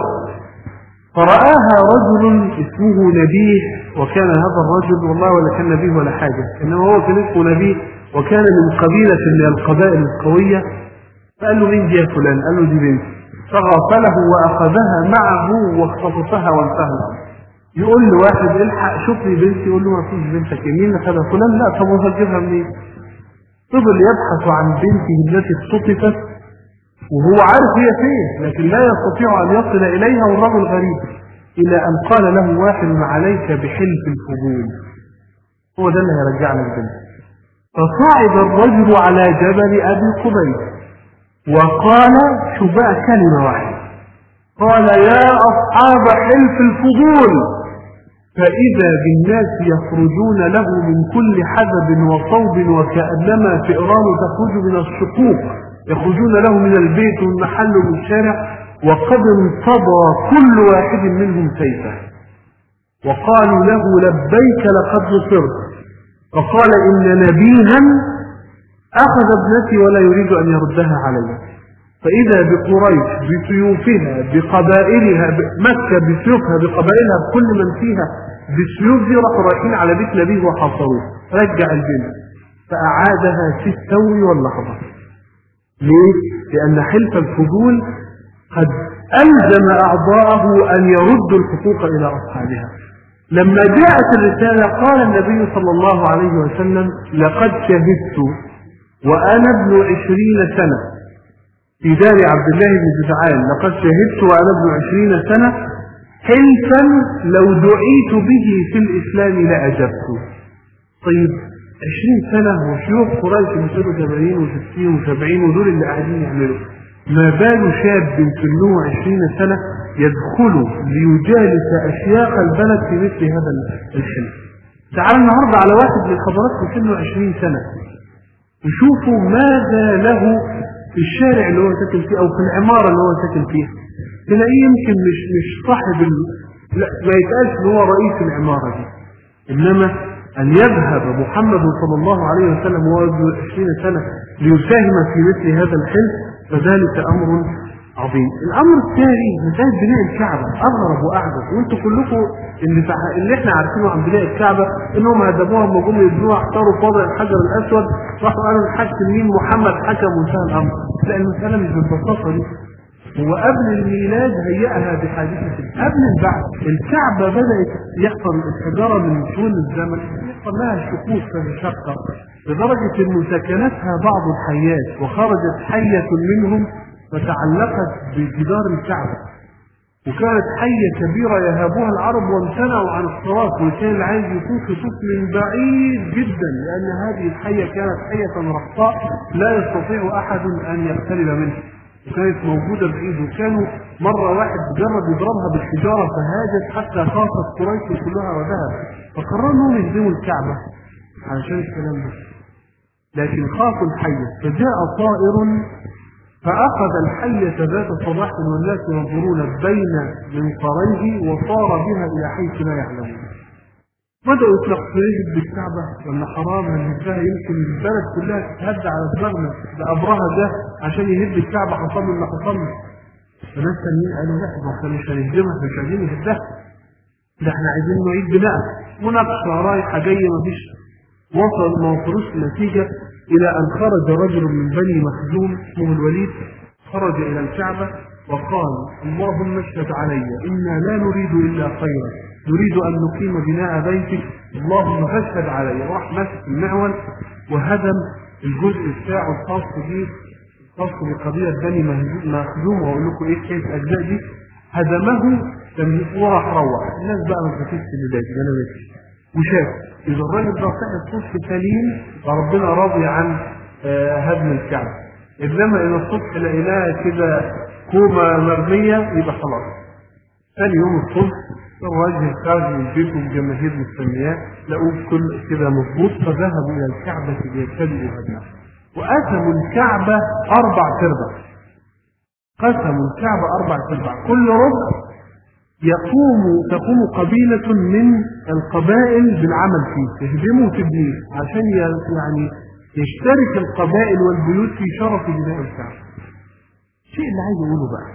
فرآها رجل اسمه نبيه. وكان هذا الرجل والله ولا كان نبيه ولا حاجة، انما هو كان اسمه نبيه وكان من قبيلة من القبائل القوية. فقال له مين دي يا فلان؟ قال له دي بنتي. فغفله واخذها معه واختطفها وانتهى الامر. يقول له واحد الحق شوف لي بنتي، يقول له ما فيش بنتك، مين اللي خدها؟ فلان. لا طب وهتجيبها منين؟ فضل يبحث عن بنته التي اختطفت وهو عارف هي فين لكن لا يستطيع ان يصل اليها والرجل غريب، الى ان قال له واحد عليك بحلف الفضول، هو ده اللي هيرجع لك بنتك. فصعد الرجل على جبل ابي قبيس وقال شو بقى كلمة واحدة، قال يا أصحاب حلف الفضول، فإذا بالناس يخرجون له من كل حدب وصوب وكأنما فئران تخرج من الشقوق، يخرجون له من البيت والمحل والشارع، وقد انتضى كل واحد منهم سيفه، وقالوا له لبيك لقد نصرت. فقال إن نبيها أخذ ابنتي ولا يريد أن يردها علي. فإذا بقريش بسيوفها بقبائلها، مكة بسيوفها بقبائلها بكل من فيها بالسيوف دي، راحوا رايحين على بيت نبيه وحاصروه. رجع البنت فأعادها في الثور واللحظة. ليه؟ لأن حلف الفضول قد ألزم أعضاءه أن يردوا الحقوق إلى أصحابها. لما جاءت الرسالة قال النبي صلى الله عليه وسلم لقد شهدت وأنا ابن 20 سنة في دار عبد الله بن جدعان، لقد شهدت وأنا ابن 20 سنة حلفا لو دعيت به في الإسلام لأجبت. طيب 20 سنة وشيوخ قريش بيصيروا 80 و60 و70 ودول اللي قاعدين يعملوا، ما بال شاب سنه 20 سنة يدخل ليجالس أشياخ البلد في مثل هذا الحلف. تعال النهاردة على واحد من حضراتكم سنه 20 سنة وشوفوا ماذا له في الشارع اللي هو ساكن فيه او في العمارة اللي هو ساكن فيها. تلاقيه يمكن مش صاحب لا ما يتقالش ان هو رئيس العمارة دي، انما ان يذهب محمد صلى الله عليه وسلم وهو ابن 20 سنة ليساهم في مثل هذا الحلف، فذلك امر عظيم. الامر الثاني مسألة بناء الكعبة اغرب واعجب، وانتم كلكم اللي احنا عارفينه عن بناء الكعبة انهم هدموها لما جم يبنوها اختاروا في وضع الحجر الاسود، راحوا قالوا الحاكم مين؟ محمد حكم وانتهى الامر. لا المسألة مش بالبساطة دي. هو قبل الميلاد هيئها بحادثة قبل البعث. الكعبة بدأت يحصل الحجارة من طول الزمن يحصل لها شقوق فتشقق لدرجة انه سكنتها بعض الحيات وخرجت حية منهم فتعلقت بجدار الكعبة، وكانت حية كبيرة يهابها العرب وامتنعوا عن الصراط، وكان اللي عايز يطوف من بعيد جدا، لأن هذه الحية كانت حية رخاء لا يستطيع أحد أن يقترب منها، وكانت موجودة بعيد. وكانوا مرة واحد جرب يضربها بالحجارة فهاجت حتى خافت قريش كلها وذهب، فقرروا انهم يهدموا الكعبة علشان الكلام ده، لكن خافوا الحية، فجاء طائر فأخذ الحية ذات صباح والناس ينظرون بين منقريه وصار بها إلى حيث لا يعلمون. بدأوا يتلقفوا بالكعبة ولا حرام هنهدها، يمكن البلد كلها تتهدى على دماغنا، ده أبرهة ده عشان يهد الكعبة حصل اللي حصل. فناس تانيين قالوا لا، ما احنا مش هنهدمها، احنا مش عايزين نهدها، ده احنا عايزين نعيد بناءها. مناقشة رايحة جاية مفيش، ما وصلوش النتيجة إلى أن خرج رجل من بني مخزوم اسمه الوليد، خرج إلى الكعبة وقال: اللهم اشهد علي، إنا لا نريد إلا خيرا، نريد أن نقيم بناء بيتك، اللهم فاشهد علي. راح ماسك المعول وهدم الجزء بتاعه الخاص به، الخاص بقبيلة بني مخزوم، وأقول لكم إيه كيف الأجزاء دي، هدمه وراح روح. الناس بقى ما تفتش اللي ده أنا ماشي وشاف إذا الراجل ده صحي الصبح سليم فربنا راضي عن هدم الكعبة، إنما إذا الصبح لقيناها كده كومة مرمية يبقى خلاص. ثاني يوم الصبح الراجل خارج من بيته والجماهير مستنياه، لقوه كل كده مضبوط، فذهبوا إلى الكعبة ليبتدئوا هدمها، وقسموا الكعبة 4 تربع. قسموا الكعبة 4 تربع، كل ربع تقوم قبيلة من القبائل بالعمل فيه، تهدمه وتبنيه عشان يعني يشترك القبائل والبيوت في شرف بناء الكعبة. الشيء اللي عايز اقوله بقى،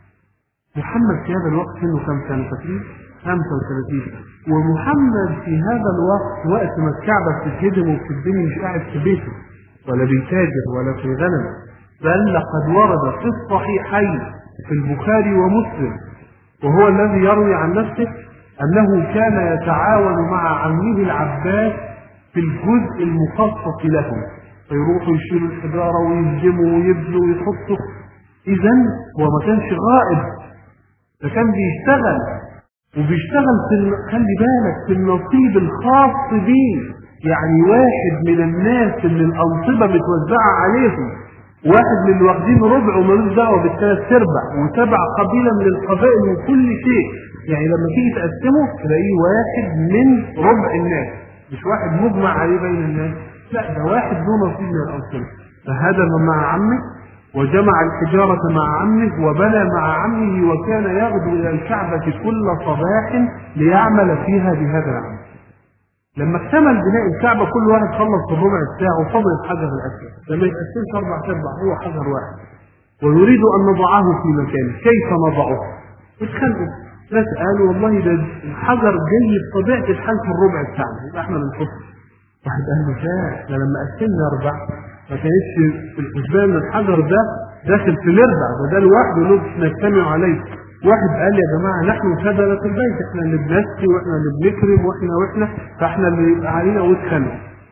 محمد في هذا الوقت سنه كم سنة فاكرين؟ 35. ومحمد في هذا الوقت وقت ما الكعبة بتتهدم وبتتبني مش قاعد في بيته ولا بيتاجر ولا في غنم، بل لقد ورد في الصحيحين في البخاري ومسلم، وهو الذي يروي عن نفسه أنه كان يتعاون مع عمه العباس في الجزء المخصص لهم، فيروحوا يشيلوا الحجارة ويهدموا ويبنوا ويحطوا. إذا هو ما كانش غائب، ده كان بيشتغل، وبيشتغل خلي بالك في النصيب الخاص بيه. يعني واحد من الناس اللي الأنصبة متوزعة عليهم، واحد من اللي واخدين ربع ومالوش دعوه بالثلاث ارباع، وتبع قبيله من القبائل وكل شيء. يعني لما تيجي تقسمه تلاقيه واحد من ربع الناس، مش واحد مجمع عليه بين الناس، لا ده واحد له نصيب من الأنصبة. فهدم مع عمه وجمع الحجارة مع عمه وبنى مع عمه، وكان يغدو إلى الكعبة كل صباح ليعمل فيها بهذا العمل. لما اكتمل بناء الكعبة كل واحد خلص الربع بتاعه وفضل الحجر الأسود، لما يتقسمش 4 تربع هو حجر واحد، ويريد أن نضعه في مكانه. كيف نضعه؟ اتخلقوا ناس قالوا والله ده الحجر جاي بطبيعة الحال في الربع بتاعنا، يبقى احنا بنحطه. واحد قال له لا، احنا لما قسمنا 4 ما كانش في الحسبان الحجر ده داخل في الاربع، ده لوحده له نجتمع عليه. واحد قال يا جماعة نحن سبلة البيت، احنا اللي بنسقي واحنا اللي بنكرم واحنا فاحنا اللي يبقى علينا واتخلوا.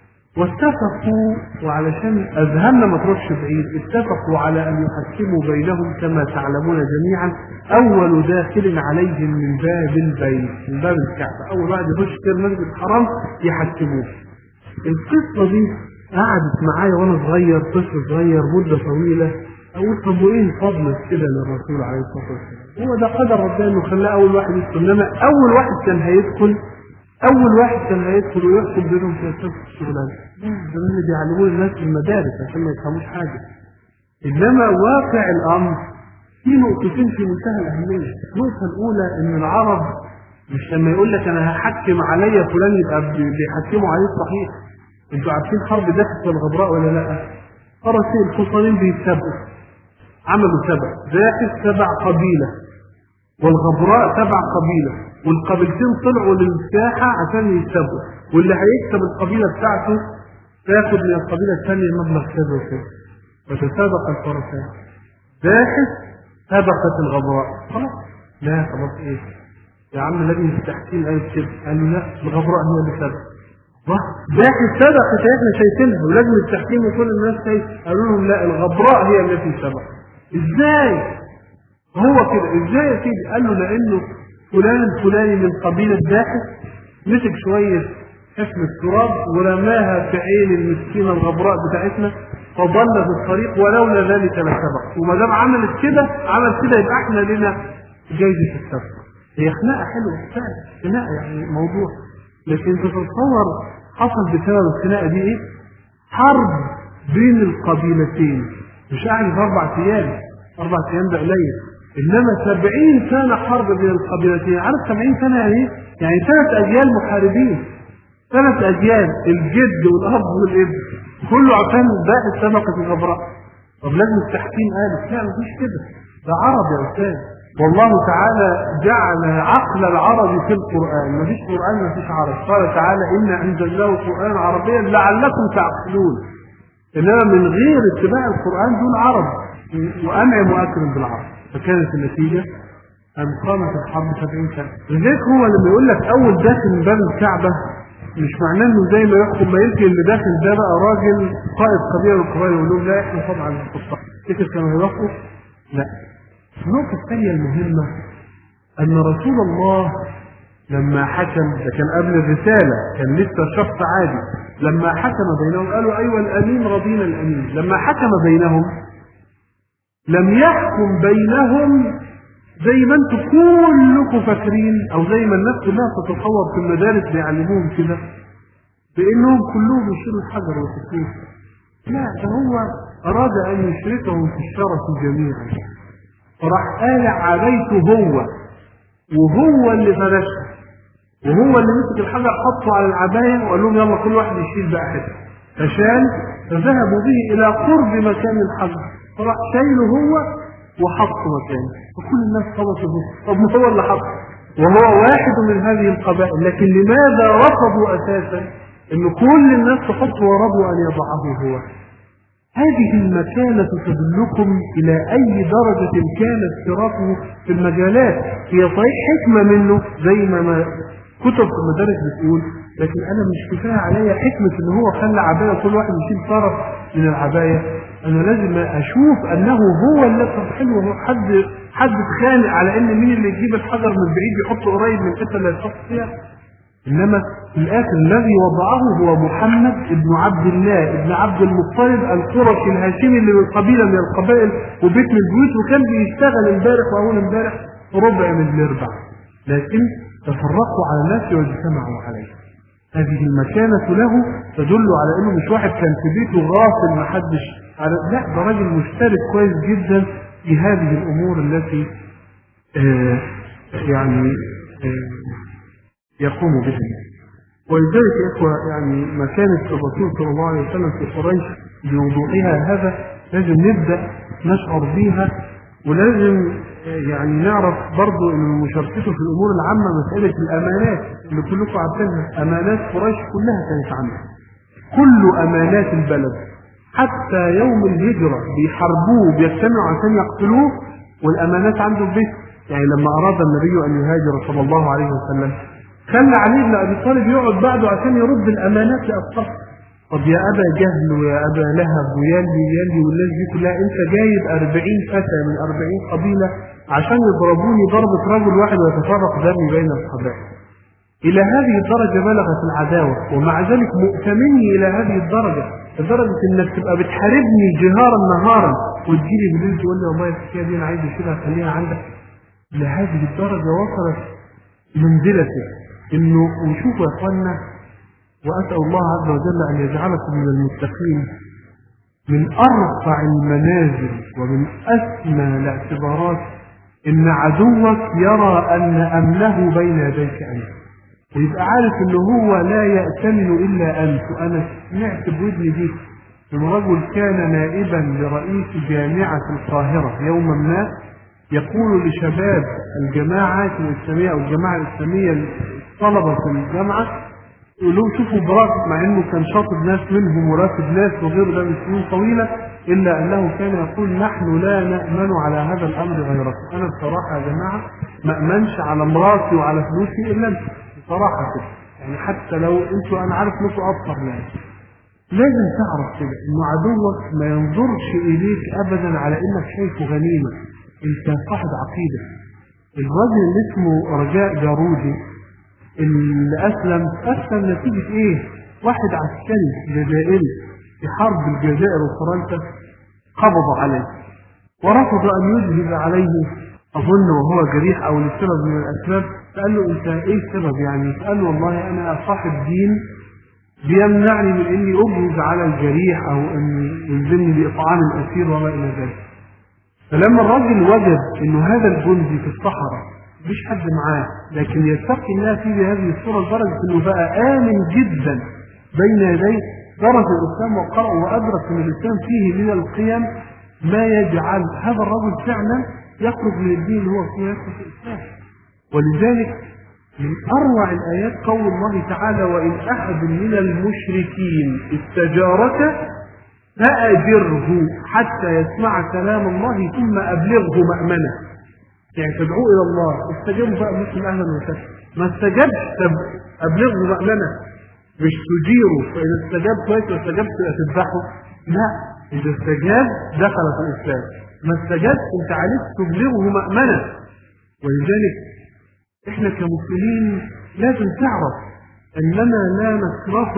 واتفقوا، وعلشان اذهاننا ما تروحش بعيد، اتفقوا على ان يحكموا بينهم كما تعلمون جميعا. اول داخل عليهم من باب البيت، من باب الكعبة، اول واحد يخش في المسجد الحرام يحكموه. القصة دي قعدت معايا وانا صغير، طفل صغير مدة طويلة، اقول طب وايه فضل كده للرسول عليه الصلاه والسلام؟ هو ده قدر ربنا انه خلاه اول واحد يدخل، انما اول واحد كان هيدخل ويحكم بينهم في اساس الشغلانه. ده اللي بيعلموه الناس في المدارس عشان ما يفهموش حاجه. انما واقع الامر في نقطتين في منتهى الاهميه. النقطه الاولى ان العرب مش لما يقول لك انا هحكم عليا فلان يبقى بيحكموا عليه الصحيح. انتوا عارفين حرب داخل الغبراء ولا لا؟ فرسي الحصانين بيتسابقوا، عملوا سبع، داخل 7 قبيلة والغبراء 7 قبيلة، والقبيلتين طلعوا للساحة عشان يتسابقوا، واللي هيكسب القبيلة بتاعته تاخد من القبيلة الثانية مبلغ كذا وكذا، فتسابق الفرسان. داخل سبقت الغبراء، خلاص لا خلاص ايه يا عم لجنة التحكيم قالت كده، قالوا لا الغبراء هي اللي سبقت. داخل سبقت احنا شايفينها، ولجنة التحكيم وكل الناس قالوا لهم لا الغبراء هي التي سبقت. ازاي هو كده؟ ازاي يا سيدي؟ قال له لانه فلان الفلاني من قبيله داحس مسك شويه حفنة تراب ورماها في عين المسكينه الغبراء بتاعتنا فضل في الطريق ولولا ذلك لسبق، وما دام عمل كده يبقى احنا لنا جايزه السبق. هي خناقه حلوه فعلا، خناقه يعني موضوع، لكن تتصور حصل بسبب الخناقه دي ايه؟ حرب بين القبيلتين، مش قاعد في 4 ايام، 4 ايام ده قليل، انما 70 سنه حرب بين القبيلتين. عارف 70 سنه يعني ايه؟ يعني 3 اجيال محاربين، 3 اجيال، الجد والاب والابن، كله عشان باقي سبقه الغبراء. طب لازم التحكيم قال لا مفيش كده، ده عرب يا استاذ، والله تعالى جعل عقل العرب في القرآن، مفيش قرآن مفيش عرب. قال تعالى إنا أنزلناه قرآن عربيا لعلكم تعقلون، إنما من غير اتباع القرآن دول عرب وأنعم وأكرم بالعرب. فكانت النتيجة أن قامت الحرب 70 سنة. لذلك هو لما يقول لك أول داخل من باب الكعبة مش معناه إنه زي ما يحكم، ما يمكن اللي داخل ده بقى راجل قائد قبيلة من القبائل يقول لهم لا إحنا طبعا الخطة كده كانوا يوافقوا؟ لا. النقطة الثانية المهمة أن رسول الله لما حكم، ده كان قبل الرسالة، كان لسه شخص عادي، لما حكم بينهم قالوا أيوة الأمين رضينا الأمين. لما حكم بينهم لم يحكم بينهم زي ما انتم كلكم فاكرين، أو زي ما الناس كلها تتصور في المدارس بيعلموهم كده بأنهم كلهم يشيلوا الحجر والسكين. لا، ده هو أراد أن يشركهم في الشرف جميعا، فراح قالع عبايته وهو اللي فرشها، وهو اللي مسك الحجر حطه على العبايه وقال لهم يلا كل واحد يشيل بقى حته، فذهبوا به الى قرب مكان الحجر، فراح شايله هو وحطه مكانه، فكل الناس خبطوا به. طب ما هو اللي حطه وهو واحد من هذه القبائل، لكن لماذا رفضوا اساسا ان كل الناس تحطه ورضوا ان يضعه هو؟ هذه المكانة تدلكم إلى أي درجة كان اشتراكه في المجالات. هي صحيح حكمة منه زي ما كتب في المدارس بتقول، لكن أنا مش كفاية عليا حكمة إن هو خلى عباية كل واحد يشيل طرف من العباية. أنا لازم أشوف أنه هو اللي حلو، هو حد اتخانق على إن مين اللي يجيب الحجر من بعيد يحطه قريب من الحتة اللي هيتحط فيها. إنما في الآخر الذي وضعه هو محمد ابن عبد الله ابن عبد المطلب القرشي الهاشمي اللي من قبيلة من القبائل وبيت من البيوت، وكان بيشتغل امبارح وأول امبارح ربع من الأربع، لكن تفرقوا على نفسه واجتمعوا عليه. هذه المكانة له تدل على إنه مش واحد كان في بيته غافل محدش لا، ده راجل مشترك كويس جدا في هذه الأمور التي يقوم به. ولذلك يا إخوة يعني مكانة الرسول صلى الله عليه وسلم في قريش بوضوحها هذا لازم نبدأ نشعر بيها، ولازم يعني نعرف برضو ان مشاركته في الامور العامة مسألة الامانات اللي كلكم عارفينها. امانات قريش كلها كانت عامة، كل امانات البلد حتى يوم الهجرة بيحاربوه بيجتمعوا عشان يقتلوه والامانات عنده في بيته. يعني لما اراد النبي ان يهاجر صلى الله عليه وسلم خلى علي بن ابي طالب يقعد بعده عشان يرد الامانات لاصحابه. طب يا ابا جهل ويا ابا لهب ويلي والناس دي كلها، انت جايب 40 فتى من 40 قبيله عشان يضربوني ضربه رجل واحد ويتفرق دمي بين القبائل. الى هذه الدرجه بلغت العداوه، ومع ذلك مؤتمني الى هذه الدرجه، لدرجه انك تبقى بتحاربني جهارا نهارا وتجيلي بالليل تقول لي والله الحكايه دي انا عايز اشيلها خليها عندك. لهذه الدرجه وصلت منزلته انه وشوفوا يا اخوانا، واسال الله عز وجل ان يجعلكم من المتقين، من ارفع المنازل ومن اسمى الاعتبارات ان عدوك يرى ان امنه بين يديك انت، ويبقى عارف انه هو لا يأتمن الا انت. وانا سمعت بودني دي من رجل كان نائبا لرئيس جامعة القاهرة يوما ما يقول لشباب الجماعات الإسلامية أو الجماعة الإسلامية طلبة في الجامعة، يقول لهم شوفوا براسك، مع أنه كان شاطب ناس منهم ورافد ناس وغيره ده من سنين طويلة، إلا أنه كان يقول نحن لا نأمن على هذا الأمر غيركم. أنا بصراحة يا جماعة ما أمنش على مراتي وعلى فلوسي إلا أنتم، بصراحة كده يعني، حتى لو أنتوا أنا عارف أنكم أبصر ناس، لازم تعرف كده إنه عدوك ما ينظرش إليك أبدا على إنك شايفه غنيمة، أنت صاحب عقيدة. الراجل اللي اسمه رجاء جارودي اللي أسلم نتيجة إيه؟ واحد عسكري جزائري في حرب الجزائر وفرنسا قبض عليه ورفض أن يجهز عليه، أظن وهو جريح أو لسبب من الأسباب. فقال له أنت إيه السبب يعني؟ فقال له والله أنا صاحب دين بيمنعني من إني أجهز على الجريح أو أن يلزمني بإطعام الأسير وما إلى ذلك. فلما الرجل وجد إنه هذا الجندي في الصحراء مفيش حد معاه لكن يتقي الله فيه بهذه الصورة لدرجة إنه بقى آمن جدا بين يديه، درس الإسلام وقرأ وأدرك من الإسلام فيه من القيم ما يجعل هذا الرجل فعلا يخرج من الدين اللي هو فيه يخرج الإسلام. ولذلك من أروع الآيات قول الله تعالى: وإن أحد من المشركين استجارك فأجره حتى يسمع كلام الله ثم أبلغه مأمنه. يعني تدعوه إلى الله، استجابوا بقى مسلم أهلا وسهلا، ما استجابش أبلغه مأمنه، مش تجيره فإذا استجاب كويس واستجاب تذبحه، لا، إذا استجاب دخل في الإسلام، ما استجاب أنت عليك تبلغه مأمنه. ولذلك إحنا كمسلمين لازم تعرف أننا لا نكره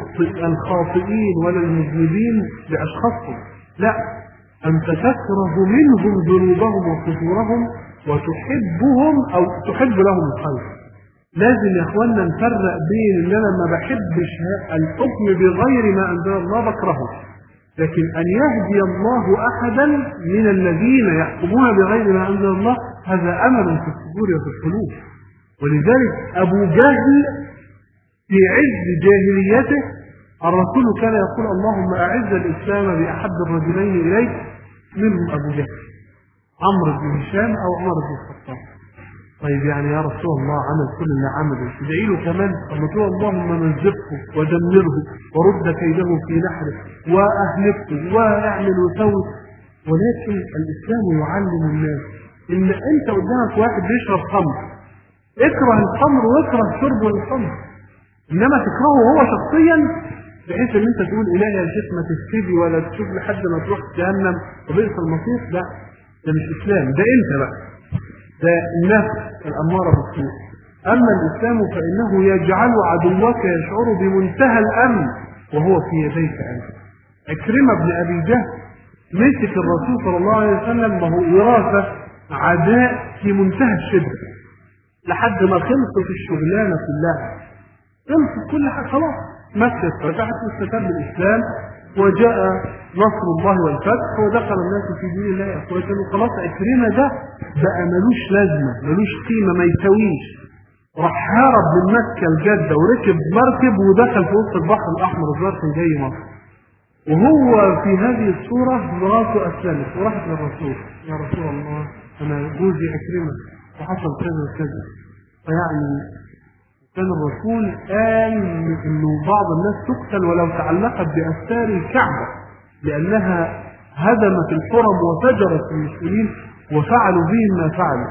الخاطئين ولا المذنبين بأشخاصهم، لا، أنت تكره منهم ذنوبهم وفتورهم وتحبهم أو تحب لهم الخير. لازم يا اخوانا نفرق بين ان انا ما بحبش الحكم بغير ما انزل الله بكرهه، لكن ان يهدي الله احدا من الذين يحكمون بغير ما انزل الله هذا امل في الصدور وفي القلوب. ولذلك ابو جهل في عز جاهليته الرسول كان يقول: اللهم اعز الاسلام باحب الرجلين اليك، منهم ابو جهل، عمرو بن هشام او عمر بن الخطاب. طيب يعني يا رسول الله عمل كل اللي عمله، تدعي له كمان؟ اما تقول اللهم مزقه ودمره ورد كيده في نحره واهلكه واعمل وسوي. ولكن الاسلام يعلم الناس ان انت قدامك واحد بيشرب خمر، اكره الخمر واكره شرب الخمر، انما تكرهه هو شخصيا بحيث ان انت تقول الهي يا شيخ ما تفتدي ولا تشوف لحد ما تروح جهنم وبئس المصير. لا، ده مش اسلام، ده انت بقى، ده النفس الأمارة بالسوء. أما الإسلام فإنه يجعل عدوك يشعر بمنتهى الأمن وهو في يديك أنت. عكرمة بن أبي جهل مسك الرسول صلى الله عليه وسلم وهو وراثة عداء في منتهى الشدة لحد ما خلصت الشغلانة كلها، خلصت كل حاجة خلاص، مكة فتحت واستتب الإسلام وجاء نصر الله والفتح ودخل الناس في دين الله أفواجا، وخلاص عكرمة ده بقى ملوش لازمة، ملوش قيمة، ما يساويش. راح هرب من مكة لجدة وركب مركب ودخل في وسط البحر الأحمر، الظاهر كان جاي مصر، وهو في هذه الصورة مراته أسلمت وراحت للرسول: يا رسول الله أنا جوزي عكرمة وحصل كذا وكذا. فيعني كان الرسول قال انه بعض الناس تقتل ولو تعلقت باستار الكعبه لانها هدمت الحرم وفجرت المسلمين وفعلوا بهم ما فعلوا.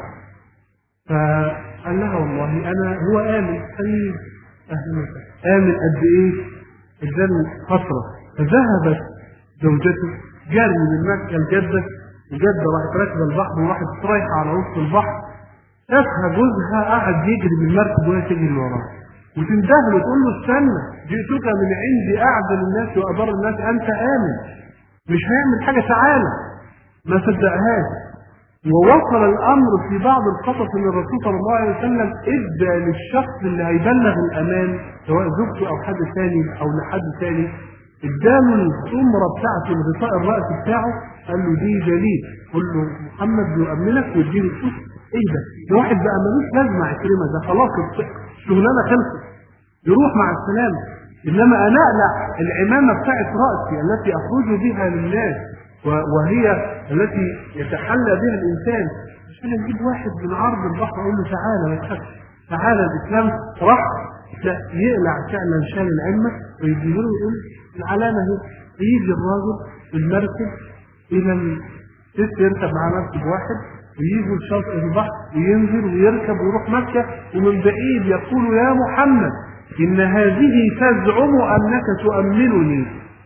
فقال لها: والله انا هو امن سليم امن قد ايه؟ اداله فتره. فذهبت زوجته جاري من مكه لجده، وجده راحت راكبه البحر وراحت رايحه على وسط البحر، شافها جوزها قاعد يجري بالمركب وهي تجري وراه وتندهله وتقول له: استنى، جئتك من عندي اعدل الناس وابر الناس، انت امن مش هيعمل حاجه، تعالى. ما صدقهاش. ووصل الامر في بعض القصص ان الرسول صلى الله عليه وسلم ادى للشخص اللي هيبلغ الامان سواء زوجته او حد ثاني او لحد ثاني، اداله السمره بتاعته الغطاء الراس بتاعه، قال له: دي دليل، قل له محمد بيؤمنك واديله الفلوس. ايه ده واحد بقى ملوش لازمه عكرمه ده، خلاص الشغلانه خلصت، يروح مع السلامه. انما انا اقلع العمامه بتاعت راسي التي اخرج بها للناس وهي التي يتحلى بها الانسان عشان اجيب واحد من عرض البحر اقول له: تعالى ما تخافش، تعالى الاسلام راح. لا، يقلع فعلا شال العمه ويجيب له ويقول العلامه اهي. يجي الراجل بالمركب الى الست، يركب مع مركب واحد ويجوا شاطئ البحر وينزل ويركب ويروح مكة، ومن بعيد يقول: يا محمد إن هذه تزعم أنك تؤمنني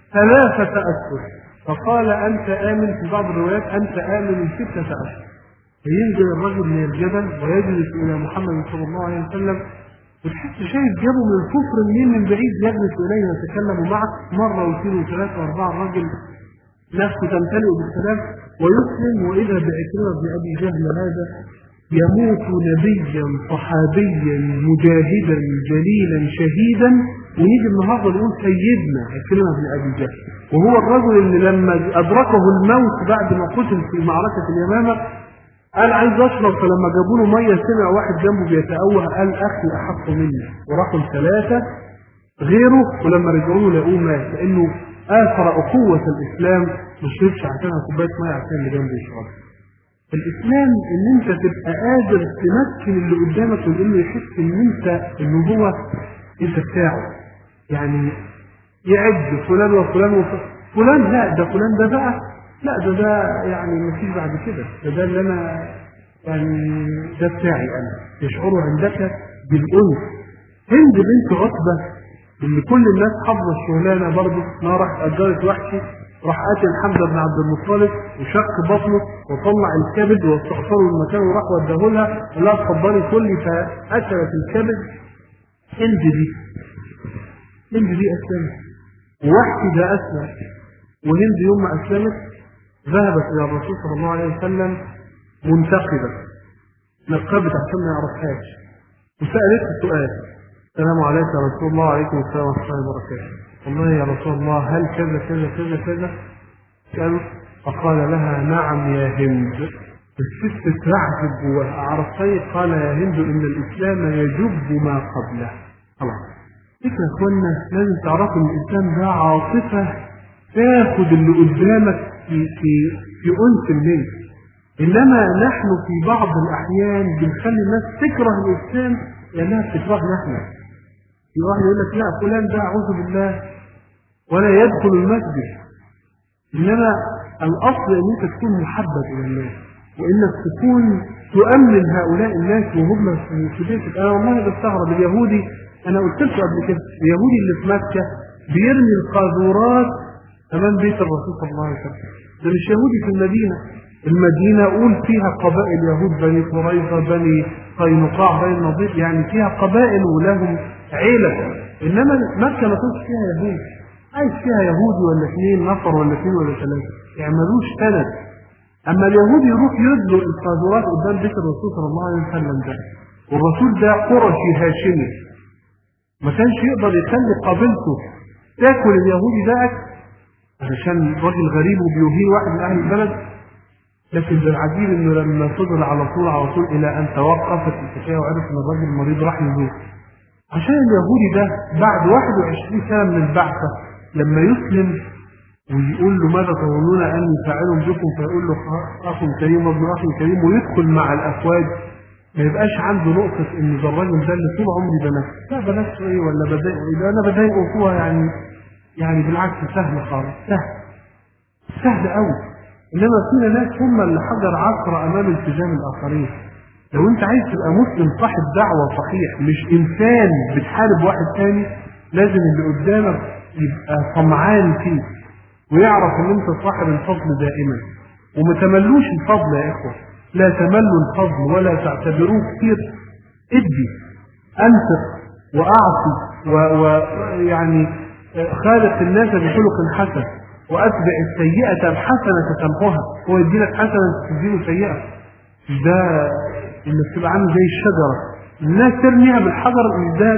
3 أشهر. فقال أنت آمن، في بعض الروايات أنت آمن 6 أشهر. فينزل الرجل من الجبل ويجلس إلى محمد صلى الله عليه وسلم، وتحس شايف جابه من الكفر من بعيد، يجلس إليه ويتكلم معه مرة واثنين وثلاثة وأربعة. الرجل نفسه تمتلئ بالسلام ويسلم. وإذا بعكرمة بن أبي جهل هذا يموت نبيا صحابيا مجاهدا جليلا شهيدا، ونيجي النهارده نقول سيدنا عكرمة بن أبي جهل، وهو الرجل اللي لما أدركه الموت بعد ما قتل في معركة اليمامة قال عايز اشرب، فلما جابوا له ميه سمع واحد جنبه بيتأوه قال اخي احق مني، وراحوا ال3 غيره، ولما رجعوا له لقوه مات، لانه اثر اخوه الاسلام، ما شربش عشانها كوبايه ميه عشان اللي جنبه يشربها. الاسلام ان انت تبقى قادر تمكن اللي قدامك وانه يحس ان هو انت بتاعه، يعني يعد فلان وفلان وفلان، لا ده فلان ده بقى، لا ده يعني مفيش بعد كده، ده اللي انا يعني ده بتاعي انا. يشعر عندك بالانس. هند بنت عتبه اللي كل الناس حافظه الشغلانه برضه، ما راح اجرت وحشي، راح قاتل حمزه بن عبد المطلب وشق بطنه وطلع الكبد واستخسره المكان وراح وداه لها، قال لها اتفضلي كلي، فاكلت الكبد. هند دي اسلمت، ووحشي ده اسلم. وهند يوم ما اسلمت ذهبت الى الرسول صلى الله عليه وسلم منتقبه، نقبت عشان ما يعرفهاش، وسالته السؤال: السلام عليك يا رسول الله. وعليكم السلام ورحمه الله وبركاته. والله يا رسول الله هل كذا كذا كذا كذا؟ قال فقال لها نعم يا هند. الست اترعبت جواها، عرفتي؟ قال يا هند ان الاسلام يجب ما قبله. خلاص فكرة يا اخوانا، لازم تعرفوا ان الانسان ده عاطفه تاخد اللي قدامك في انس منه. انما نحن في بعض الاحيان بنخلي الناس تكره الاسلام لانها بتكرهنا احنا. في واحد يقول لك لا فلان ده اعوذ بالله ولا يدخل المسجد، انما الاصل ان انت تكون محبب الى الناس، وانك تكون تؤمن هؤلاء الناس وهم في بيتك. انا والله بستغرب اليهودي، انا قلت لكم قبل كده، اليهودي اللي في مكه بيرمي القاذورات امام بيت الرسول صلى الله عليه وسلم. ده مش يهودي في المدينه قول فيها قبائل يهود، بني قريظه، بني قينقاع، بني النضير، يعني فيها قبائل ولهم عيله. انما مكه ما كانش فيها يهود، عايش فيها يهودي ولا 2 نفر ولا 2 ولا 3، يعملوش سند. اما اليهود يروح يدلوا القاذورات قدام بيت الرسول صلى الله عليه وسلم ده، والرسول ده قرشي هاشمي، ما كانش يقدر يخلي قبيلته تاكل اليهودي ده اكل علشان راجل غريب وبيهين واحد من اهل البلد. لكن بالعجيب انه لما فضل على طول الى ان توقفت الحكايه وعرف ان الراجل المريض راح يزور، عشان اليهودي ده بعد 21 سنه من البعثه لما يسلم ويقول له ماذا تظنون اني فاعل بكم، فيقول له اخ كريم وابن اخ كريم، ويدخل مع الافواج، ما يبقاش عنده نقطه ان ده الراجل ده اللي طول عمري بنفسه، لا بنفسه ايه ولا بضايقه، اذا انا بضايقه هو يعني بالعكس سهل خالص، سهل قوي. انما فينا ناس هم اللي حجر عثرة امام التزام الاخرين. لو انت عايز تبقى مسلم صاحب دعوه صحيح، مش انسان بتحارب واحد ثاني، لازم اللي قدامك يبقى طمعان فيك ويعرف ان انت صاحب الفضل دائما، وما تملوش الفضل يا اخوه، لا تملوا الفضل ولا تعتبروه كثير. ادي، انفق، واعطي، ويعني خالق الناس بخلق حسن، واتبع السيئه الحسنه تمحوها. هو يدي لك حسنه تديله سيئه، ده انك تبقى عامل زي الشجره الناس ترميها بالحجر. ده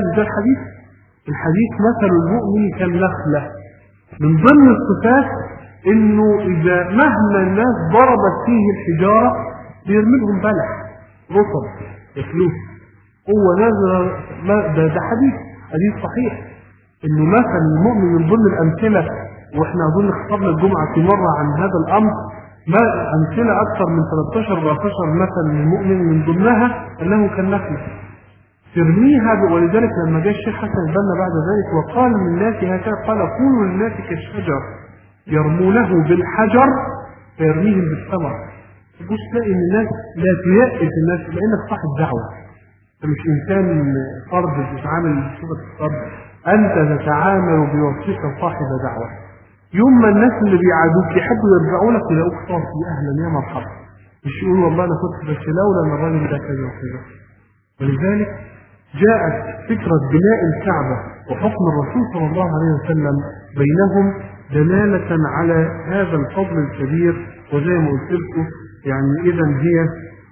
الحديث مثل المؤمن كالنخله. من ضمن الصفات انه اذا مهما الناس ضربت فيه الحجاره بيرمي لهم بلح رطب ياكلوه. هو نازل ده حديث صحيح، انه مثل المؤمن من ضمن الامثله، واحنا اظن خطبنا الجمعه في مره عن هذا الامر، ما امثله اكثر من 13 14 مثل للمؤمن، من ضمنها انه كالنخله ترميها. ولذلك لما جاء الشيخ حسن البنا بعد ذلك وقال للناس هكذا، قال كونوا للناس كالشجر يرمونه بالحجر فيرميهم بالثمر. تبص تلاقي ان الناس لا تيأس الناس، لانك صاحب دعوه، انت مش انسان فرد بتتعامل بصفه الفرد، انت تتعامل بوصفك صاحب دعوه. يوم ما الناس اللي بيعادوك يحبوا يرجعوا لك ويلاقوك صافي اهلا يا مرحبا، مش يقولوا والله انا كنت بس لولا ان الراجل ده كذا وكذا. ولذلك جاءت فكرة بناء الكعبة وحكم الرسول صلى الله عليه وسلم بينهم دلالة على هذا الفضل الكبير. وزي ما قلت لكم يعني إذا هي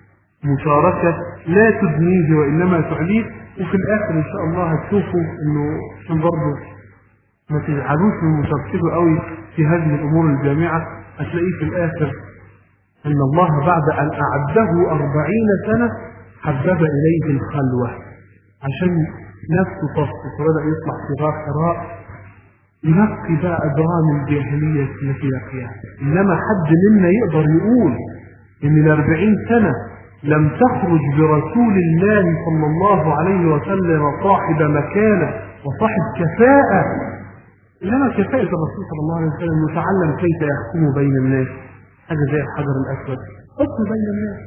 مشاركة لا تدنيه وإنما تعليه. وفي الآخر إن شاء الله هتشوفوا إنه عشان برضه ما تزعلوش من مشاركته قوي في هذه الأمور الجامعة، هتلاقيه في الآخر أن الله بعد أن أعده 40 سنة حبب إليه الخلوة عشان نفسه تصفت وبدأ يطلع في غار حراء ينقي بقى أجرام الجاهلية التي لقيها. إنما حد منا يقدر يقول إن 40 سنة لم تخرج برسول الله صلى الله عليه وسلم صاحب مكانة وصاحب كفاءة، إنما كفاءة الرسول صلى الله عليه وسلم يتعلم كيف يحكم بين الناس، حاجة زي الحجر الأسود حكم بين الناس،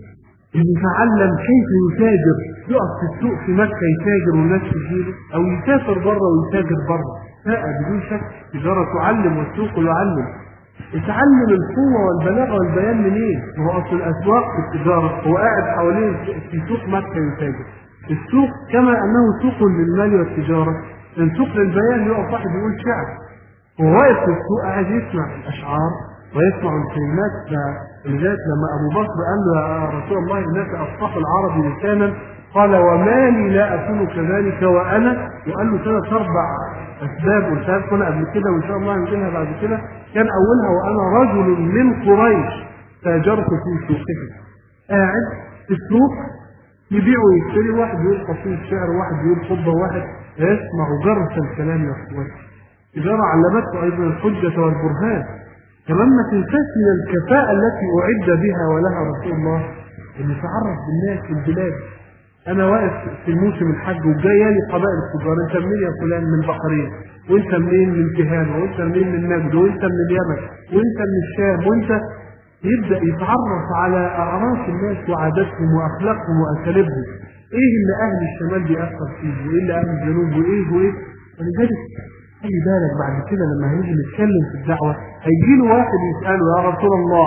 يتعلم كيف يتاجر، يقف في السوق في مكة يتاجر والناس تجيله، أو يسافر بره ويتاجر بره. لا بدون شك التجارة تعلم والسوق يعلم. يتعلم القوة والبلاغة والبيان منين؟ هو أصل الأسواق في التجارة، هو قاعد حوالين في سوق مكة يتاجر. السوق كما أنه سوق للمال والتجارة، السوق للبيان يقف واحد يقول شعر، هو واقف في السوق قاعد يسمع الأشعار ويسمع الكلمات. فلذلك لما أبو بكر قال له يا رسول الله إنك أفصح العرب لسانا، قال وما لي لا أكون كذلك وأنا، وقال له 3 4 أسباب قلتها لكم قبل كده وإن شاء الله هنجيلها بعد كده. كان أولها وأنا رجل من قريش تاجرت في سوقه، قاعد في السوق يبيع ويشتري، واحد يقول قصيد شعر وواحد يقول خطبة وواحد يسمع جرس الكلام يا اخوان. التجارة علمته أيضا الحجة والبرهان. كمان ما تنساش من الكفاءة التي أعد بها ولها رسول الله أن يتعرف بالناس في البلاد. أنا واقف في الموسم الحج وجاي لي قبائل التجار، أنت منين يا فلان؟ من البحرين، وأنت منين؟ من تهامة، وأنت منين؟ من نجد، وأنت من اليمن، وأنت من الشام، وأنت يبدأ يتعرف على أعراف الناس وعاداتهم وأخلاقهم وأساليبهم. إيه اللي أهل الشمال بيأثر فيه وإيه اللي أهل الجنوب وإيه. ولذلك خلي بالك بعد كده لما هنيجي نتكلم في الدعوة هيجي له واحد يسأله يا رسول الله،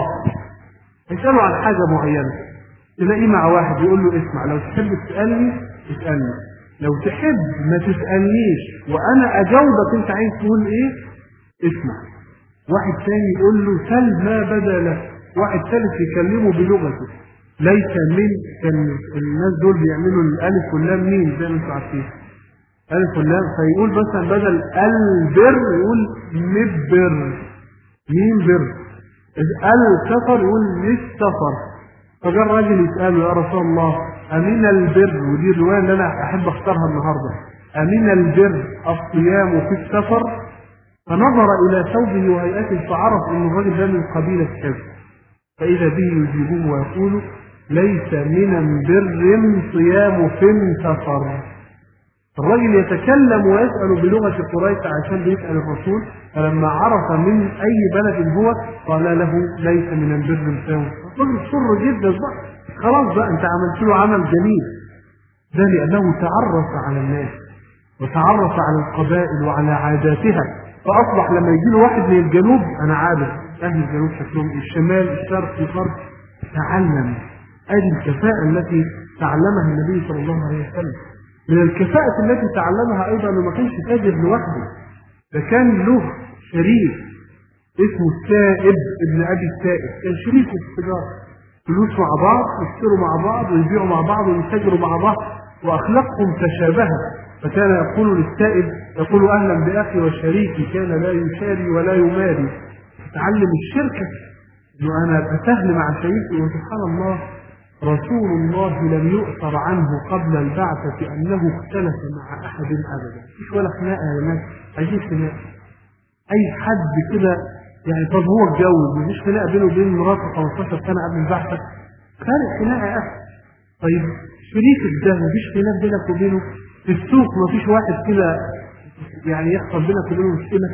يسأله عن حاجة معينة، تلاقيه مع واحد يقول له اسمع لو تحب تسألني اسألني، لو تحب ما تسألنيش وأنا أجاوبك أنت عايز تقول إيه اسمع. واحد ثاني يقول له سل ما بدا لك. واحد ثالث يكلمه بلغته ليس من، كان الناس دول بيعملوا الألف واللام مين زي ما انتم عارفين، ألف واللام، فيقول مثلا بدل البر يقول مبر، مين بر، السفر يقول للسفر. فجاء الراجل يسأله يا رسول الله أمين البر، ودي الرواية اللي أنا أحب أختارها النهاردة، أمين البر الصيام في السفر؟ فنظر إلى ثوبه وهيئته فعرف أن الرجل ده من قبيلة كذا، فإذا به يجيبه ويقول ليس من البر صيام في سفر. الرجل يتكلم ويسأل بلغة قريش عشان بيسأل الرسول، فلما عرف من أي بلد هو قال له ليس من البر صيام. الرجل سر جدا بقى، خلاص بقى أنت عملت له عمل جميل. ده لأنه تعرف على الناس وتعرف على القبائل وعلى عاداتها، فأصبح لما يجي له واحد من الجنوب أنا عارف أهل الجنوب شكلهم الشمال الشرق الغرب، تعلم. هذه الكفاءة التي تعلمها النبي صلى الله عليه وسلم. من الكفاءة التي تعلمها أيضا أنه ما كانش تاجر لوحده، ده كان له شريك اسمه السائب ابن أبي السائب، كان شريك في التجارة، فلوس مع بعض يشتروا مع بعض ويبيعوا مع بعض ويتاجروا مع بعض وأخلاقهم تشابهت. فكان يقول للسائب يقول أهلا بأخي وشريكي كان لا يشاري ولا يماري. تعلم الشركة أنه أنا أبقى سهل مع شريكي. وسبحان الله رسول الله لم يؤثر عنه قبل البعثة أنه اختلف مع أحد أبدا، مش ولا خناقة يا ناس، عايزين خناقة أي حد كده يعني. طب هو اتجوز مفيش خناقة بينه وبين مراته 15 سنة قبل البعثة، خارج خناقة يا أخي. طيب شريكك ده مفيش خلاف بينك وبينه، في السوق مفيش واحد كده يعني يحصل بينك وبينه مشكلة،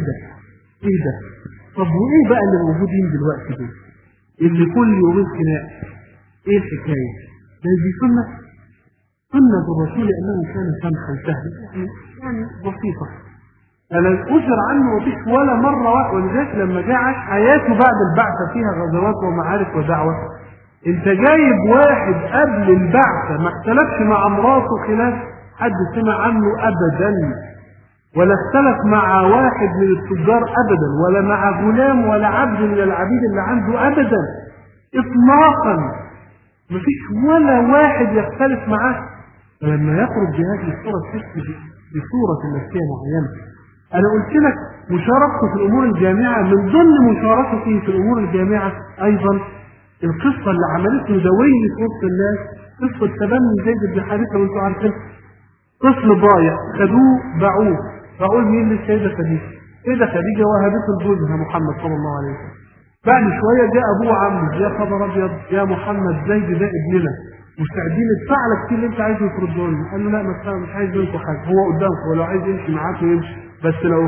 ايه ده؟ طب وايه بقى اللي موجودين دلوقتي دول اللي كل يومين خناقة؟ ايه الحكاية؟ دي سنة الرسول انه كان سمحا سهلا يعني بسيطة. أنا أثر عنه مفيش ولا مرة واحدة، ولذلك لما جاء عاش حياته بعد البعثة فيها غزوات ومعارك ودعوة. أنت جايب واحد قبل البعثة ما اختلفش مع مراته خلاف حد سمع عنه أبدا، ولا اختلف مع واحد من التجار أبدا، ولا مع غلام ولا عبد من العبيد اللي عنده أبدا إطلاقا، مفيش ولا واحد يختلف معاه. فلما يخرج بهذه الصورة بصورة نفسية معينة. أنا قلت لك مشاركته في الأمور الجامعة، من ضمن مشاركته في الأمور الجامعة أيضا القصة اللي عملته دوية في وسط الناس، قصة تبني زيد بن حارثة. وأنتم عارفين طفل ضايع خدوه باعوه، فأقول مين للسيدة خديجة؟ السيدة خديجة وهبته لجوزها محمد صلى الله عليه وسلم. بعد شوية جاء أبوه عمه، يا خبر أبيض يا محمد زيد ده ابننا، مستعدين ندفع لك كل اللي أنت عايزه ترده لنا. قال له لا مش عايز منكم حاجة، هو قدامكم ولو عايز يمشي معاكم يمشي، بس لو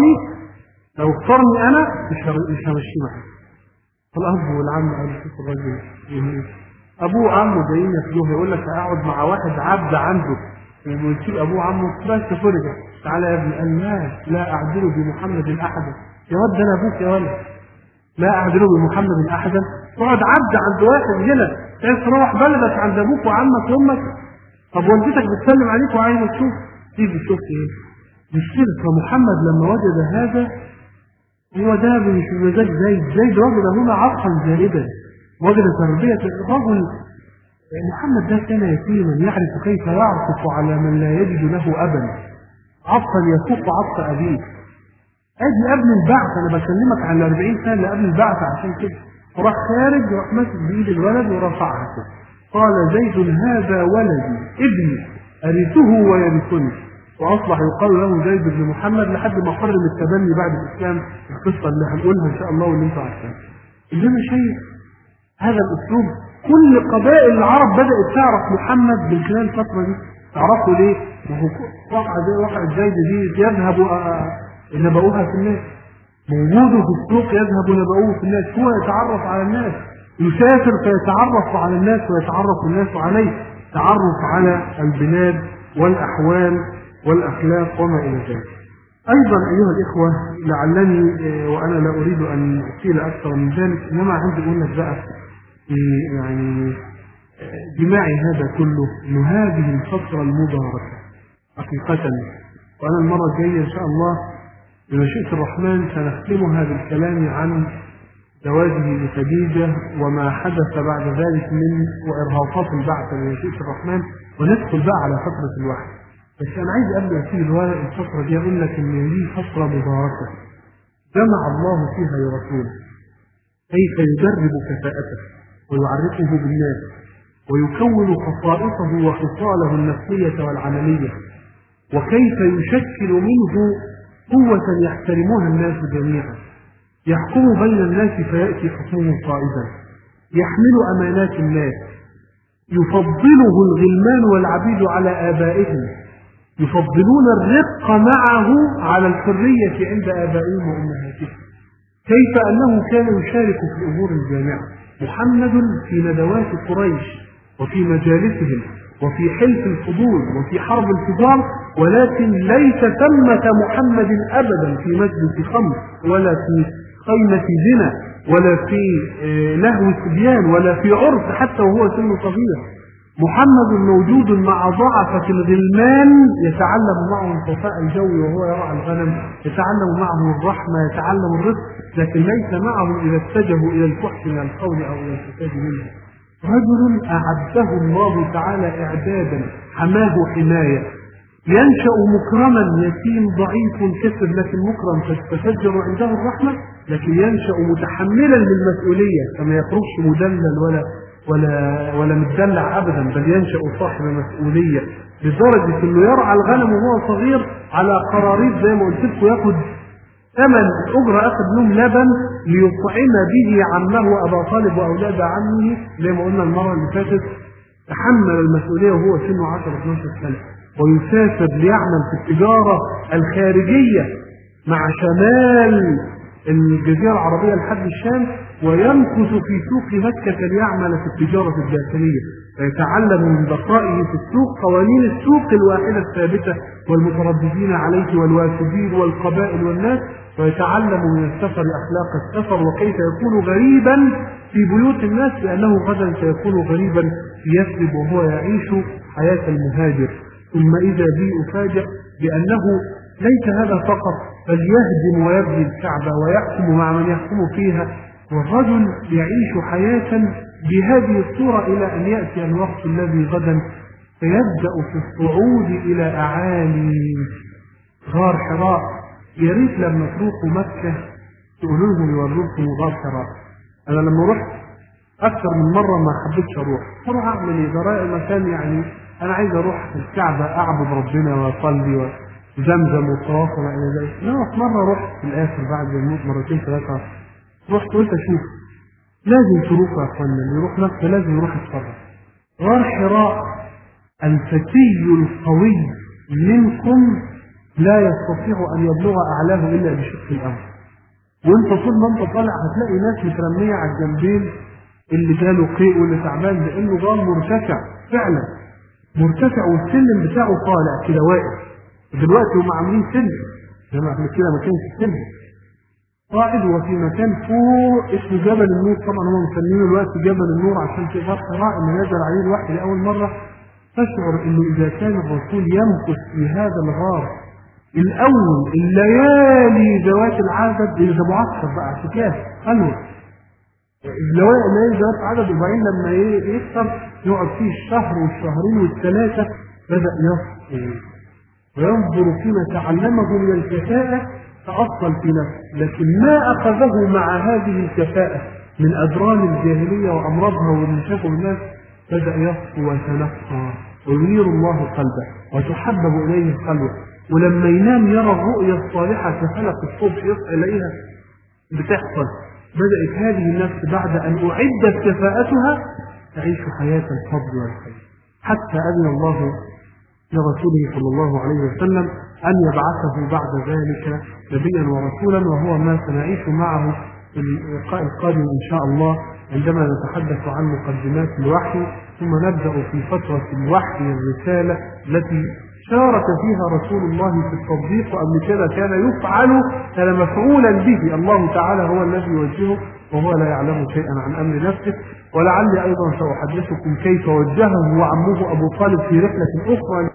اختارني أنا مش همشي معاك. فالأب والعم قالوا شوف الراجل أبوه وعمه جايين ياخدوه، يقول لك أقعد مع واحد عبد عنده ويسيب أبوه وعمه بس فرجة. تعالى يا ابني. قال لا أعدله بمحمد أحدا. يا ولد أنا أبوك يا ولد، لا أعدله بمحمد أحدا. تقعد عبد عند واحد هنا، عايز تروح بلدك عند أبوك وعمك وأمك، طب والدتك بتسلم عليك وعايزة تشوف، تيجي تشوف إيه؟ مش كده. فمحمد لما وجد هذا، هو ده مش مزاج زيد وجد هنا عطفا جانبا، وجد تربية الرجل. محمد ده كان يتيما يعرف كيف يعطف على من لا يجد له أبا، عطفا يفوق عطف أبيه. ادي قبل البعث، انا بكلمك عن 40 سنه قبل البعث، عشان كده وراح خارج وراح ماسك بايد الولد ورفعها كده، قال زيد هذا ولدي ابني ارثه ويرثني، واصبح يقال له زيد بن محمد لحد ما حرم التبني بعد الاسلام، القصه اللي هنقولها ان شاء الله واللي انتم عارفينها. انما شيء هذا الاسلوب كل قبائل العرب بدات تعرف محمد من خلال الفتره دي. تعرفوا ليه؟ ما هو واقعة زيد دي يذهب نبأوها في الناس، موجوده في السوق يذهب نبأوه في الناس، هو يتعرف على الناس، يسافر فيتعرف على الناس ويتعرف الناس عليه، تعرف على البلاد والأحوال والأخلاق وما إلى ذلك. أيضا أيها الإخوة، لعلني وأنا لا أريد أن أطيل أكثر من ذلك، إنما عندي أقول لك بقى يعني جماع هذا كله من هذه الفترة المباركة حقيقة. وأنا المرة الجاية إن شاء الله بمشيئة الرحمن سنختمها بالكلام عن زواجه لخديجة وما حدث بعد ذلك من وإرهاقات البعث بمشيئة الرحمن، وندخل بقى على فترة الوحي. بس أنا عايز قبل ما أسيب الفترة دي أقول لك إن دي فترة مباركة جمع الله فيها لرسوله كيف يدرب كفاءته ويعرفه بالناس ويكون خصائصه وخصاله النفسية والعملية، وكيف يشكل منه قوة يحترمها الناس جميعا، يحكم بين الناس فيأتي حكمه قائدا، يحمل أمانات الناس، يفضله الغلمان والعبيد على آبائهم، يفضلون الرق معه على الحرية عند آبائهم وأمهاتهم. كيف أنه كان يشارك في الأمور الجامعة. محمد في ندوات قريش وفي مجالسهم وفي حلف الفضول وفي حرب الفجار، ولكن ليس ثمة محمد أبدا في مجلس خمر ولا في قيمة زنا ولا في لهو صبيان ولا في عرس حتى وهو سن صغير. محمد موجود مع ضعفة الغلمان، يتعلم معهم صفاء الجو وهو يرعى الغنم، يتعلم معهم الرحمة، يتعلم الرزق، لكن ليس معهم إذا اتجهوا إلى الفحش من القول أو إلى الفساد منه. رجل أعده الله تعالى إعدادا حماه حماية، ينشأ مكرما يتيم ضعيف كسر لكن مكرم تتفجر عنده الرحمة، لكن ينشأ متحملا للمسؤولية فما يخرجش مدلل ولا متدلع أبدا، بل ينشأ صاحب مسؤولية لدرجة أنه يرعى الغنم وهو صغير على قراريط زي ما قلت لكم، ياخد ثمن أجرة أخذ لهم لبن ليطعم به عمه أبا طالب وأولاد عمه زي ما قلنا المرة اللي فاتت. تحمل المسؤولية وهو سنه 10-12 سنة، ويسافر ليعمل في التجارة الخارجية مع شمال الجزيرة العربية لحد الشام، ويمكث في سوق مكة ليعمل في التجارة الداخلية، فيتعلم من بقائه في السوق قوانين السوق الواحدة الثابتة والمترددين عليه والوافدين والقبائل والناس، ويتعلم من السفر أخلاق السفر وكيف يكون غريبا في بيوت الناس، لأنه غدا سيكون غريبا في يثرب وهو يعيش حياة المهاجر. ثم إذا بي أفاجأ بأنه ليس هذا فقط، بل يهدم ويبني الكعبة ويحكم مع من يحكم فيها، والرجل يعيش حياة بهذه الصورة إلى أن يأتي الوقت الذي غدا فيبدأ في الصعود إلى أعالي غار حراء. يا ريت لما تروحوا مكة تقولوا لهم يوروكم غار حراء. أنا لما رحت أكثر من مرة ما حبيتش أروح أعمل إيه؟ ده مكان يعني أنا عايز أروح الكعبة أعبد ربنا وأصلي وزمزم والطواف وما إلى ذلك. أنا في مرة رحت في الآخر بعد الموت مرتين ثلاثة، رحت قلت أشوف، لازم تروحوا يا أخوانا، اللي يروح مكة لازم يروح يتفرج. غار حراء الفتي القوي منكم لا يستطيع أن يبلغ أعلاه إلا بشق الأمر. وانت طول ما انت طالع هتلاقي ناس مترمية على الجنبين، اللي جاله قيء واللي تعبان، لأنه غار مرتفع فعلا مرتفع، والسلم بتاعه طالع كده واقف. دلوقتي هم عاملين سلم زي ما احنا كده، ما كانش السلم قاعد، وفي مكان فوق اسمه جبل النور. طبعا هم مسمينه دلوقتي جبل النور عشان في غار حراء اللي نزل عليه الوحي لأول مرة. تشعر انه اذا كان الرسول يمكث في هذا الغار الاول الليالي ذوات العدد، ده معسكر بقى اعتكاف خلوه، الليالي ذوات عدد، وبعدين لما يكثر يقعد فيه الشهر والشهرين والثلاثة، بدأ يصحو وينظر فيما تعلمه من الكفاءة تأصل في نفسه، لكن ما أخذه مع هذه الكفاءة من أدران الجاهلية وأمراضها والمشاكل الناس، بدأ يصحو ويتنقى وينير الله قلبه وتحبب إليه الخلوة. ولما ينام يرى الرؤيا الصالحة كفلق الصبح يصحى إليها بتحصل. بدأت هذه النفس بعد أن أعدت كفاءتها تعيش حياة الفضل والخير، حتى أذن الله لرسوله صلى الله عليه وسلم أن يبعثه بعد ذلك نبيا ورسولا، وهو ما سنعيش معه في اللقاء القادم إن شاء الله، عندما نتحدث عن مقدمات الوحي، ثم نبدأ في فترة الوحي الرسالة التي شارك فيها رسول الله في التصديق، وقبل كده كان يفعل، كان مفعولا به، الله تعالى هو الذي يوجهه وهو لا يعلم شيئا عن أمر نفسه. ولعلي أيضا سأحدثكم كيف وجهه وعمه أبو طالب في رحلة أخرى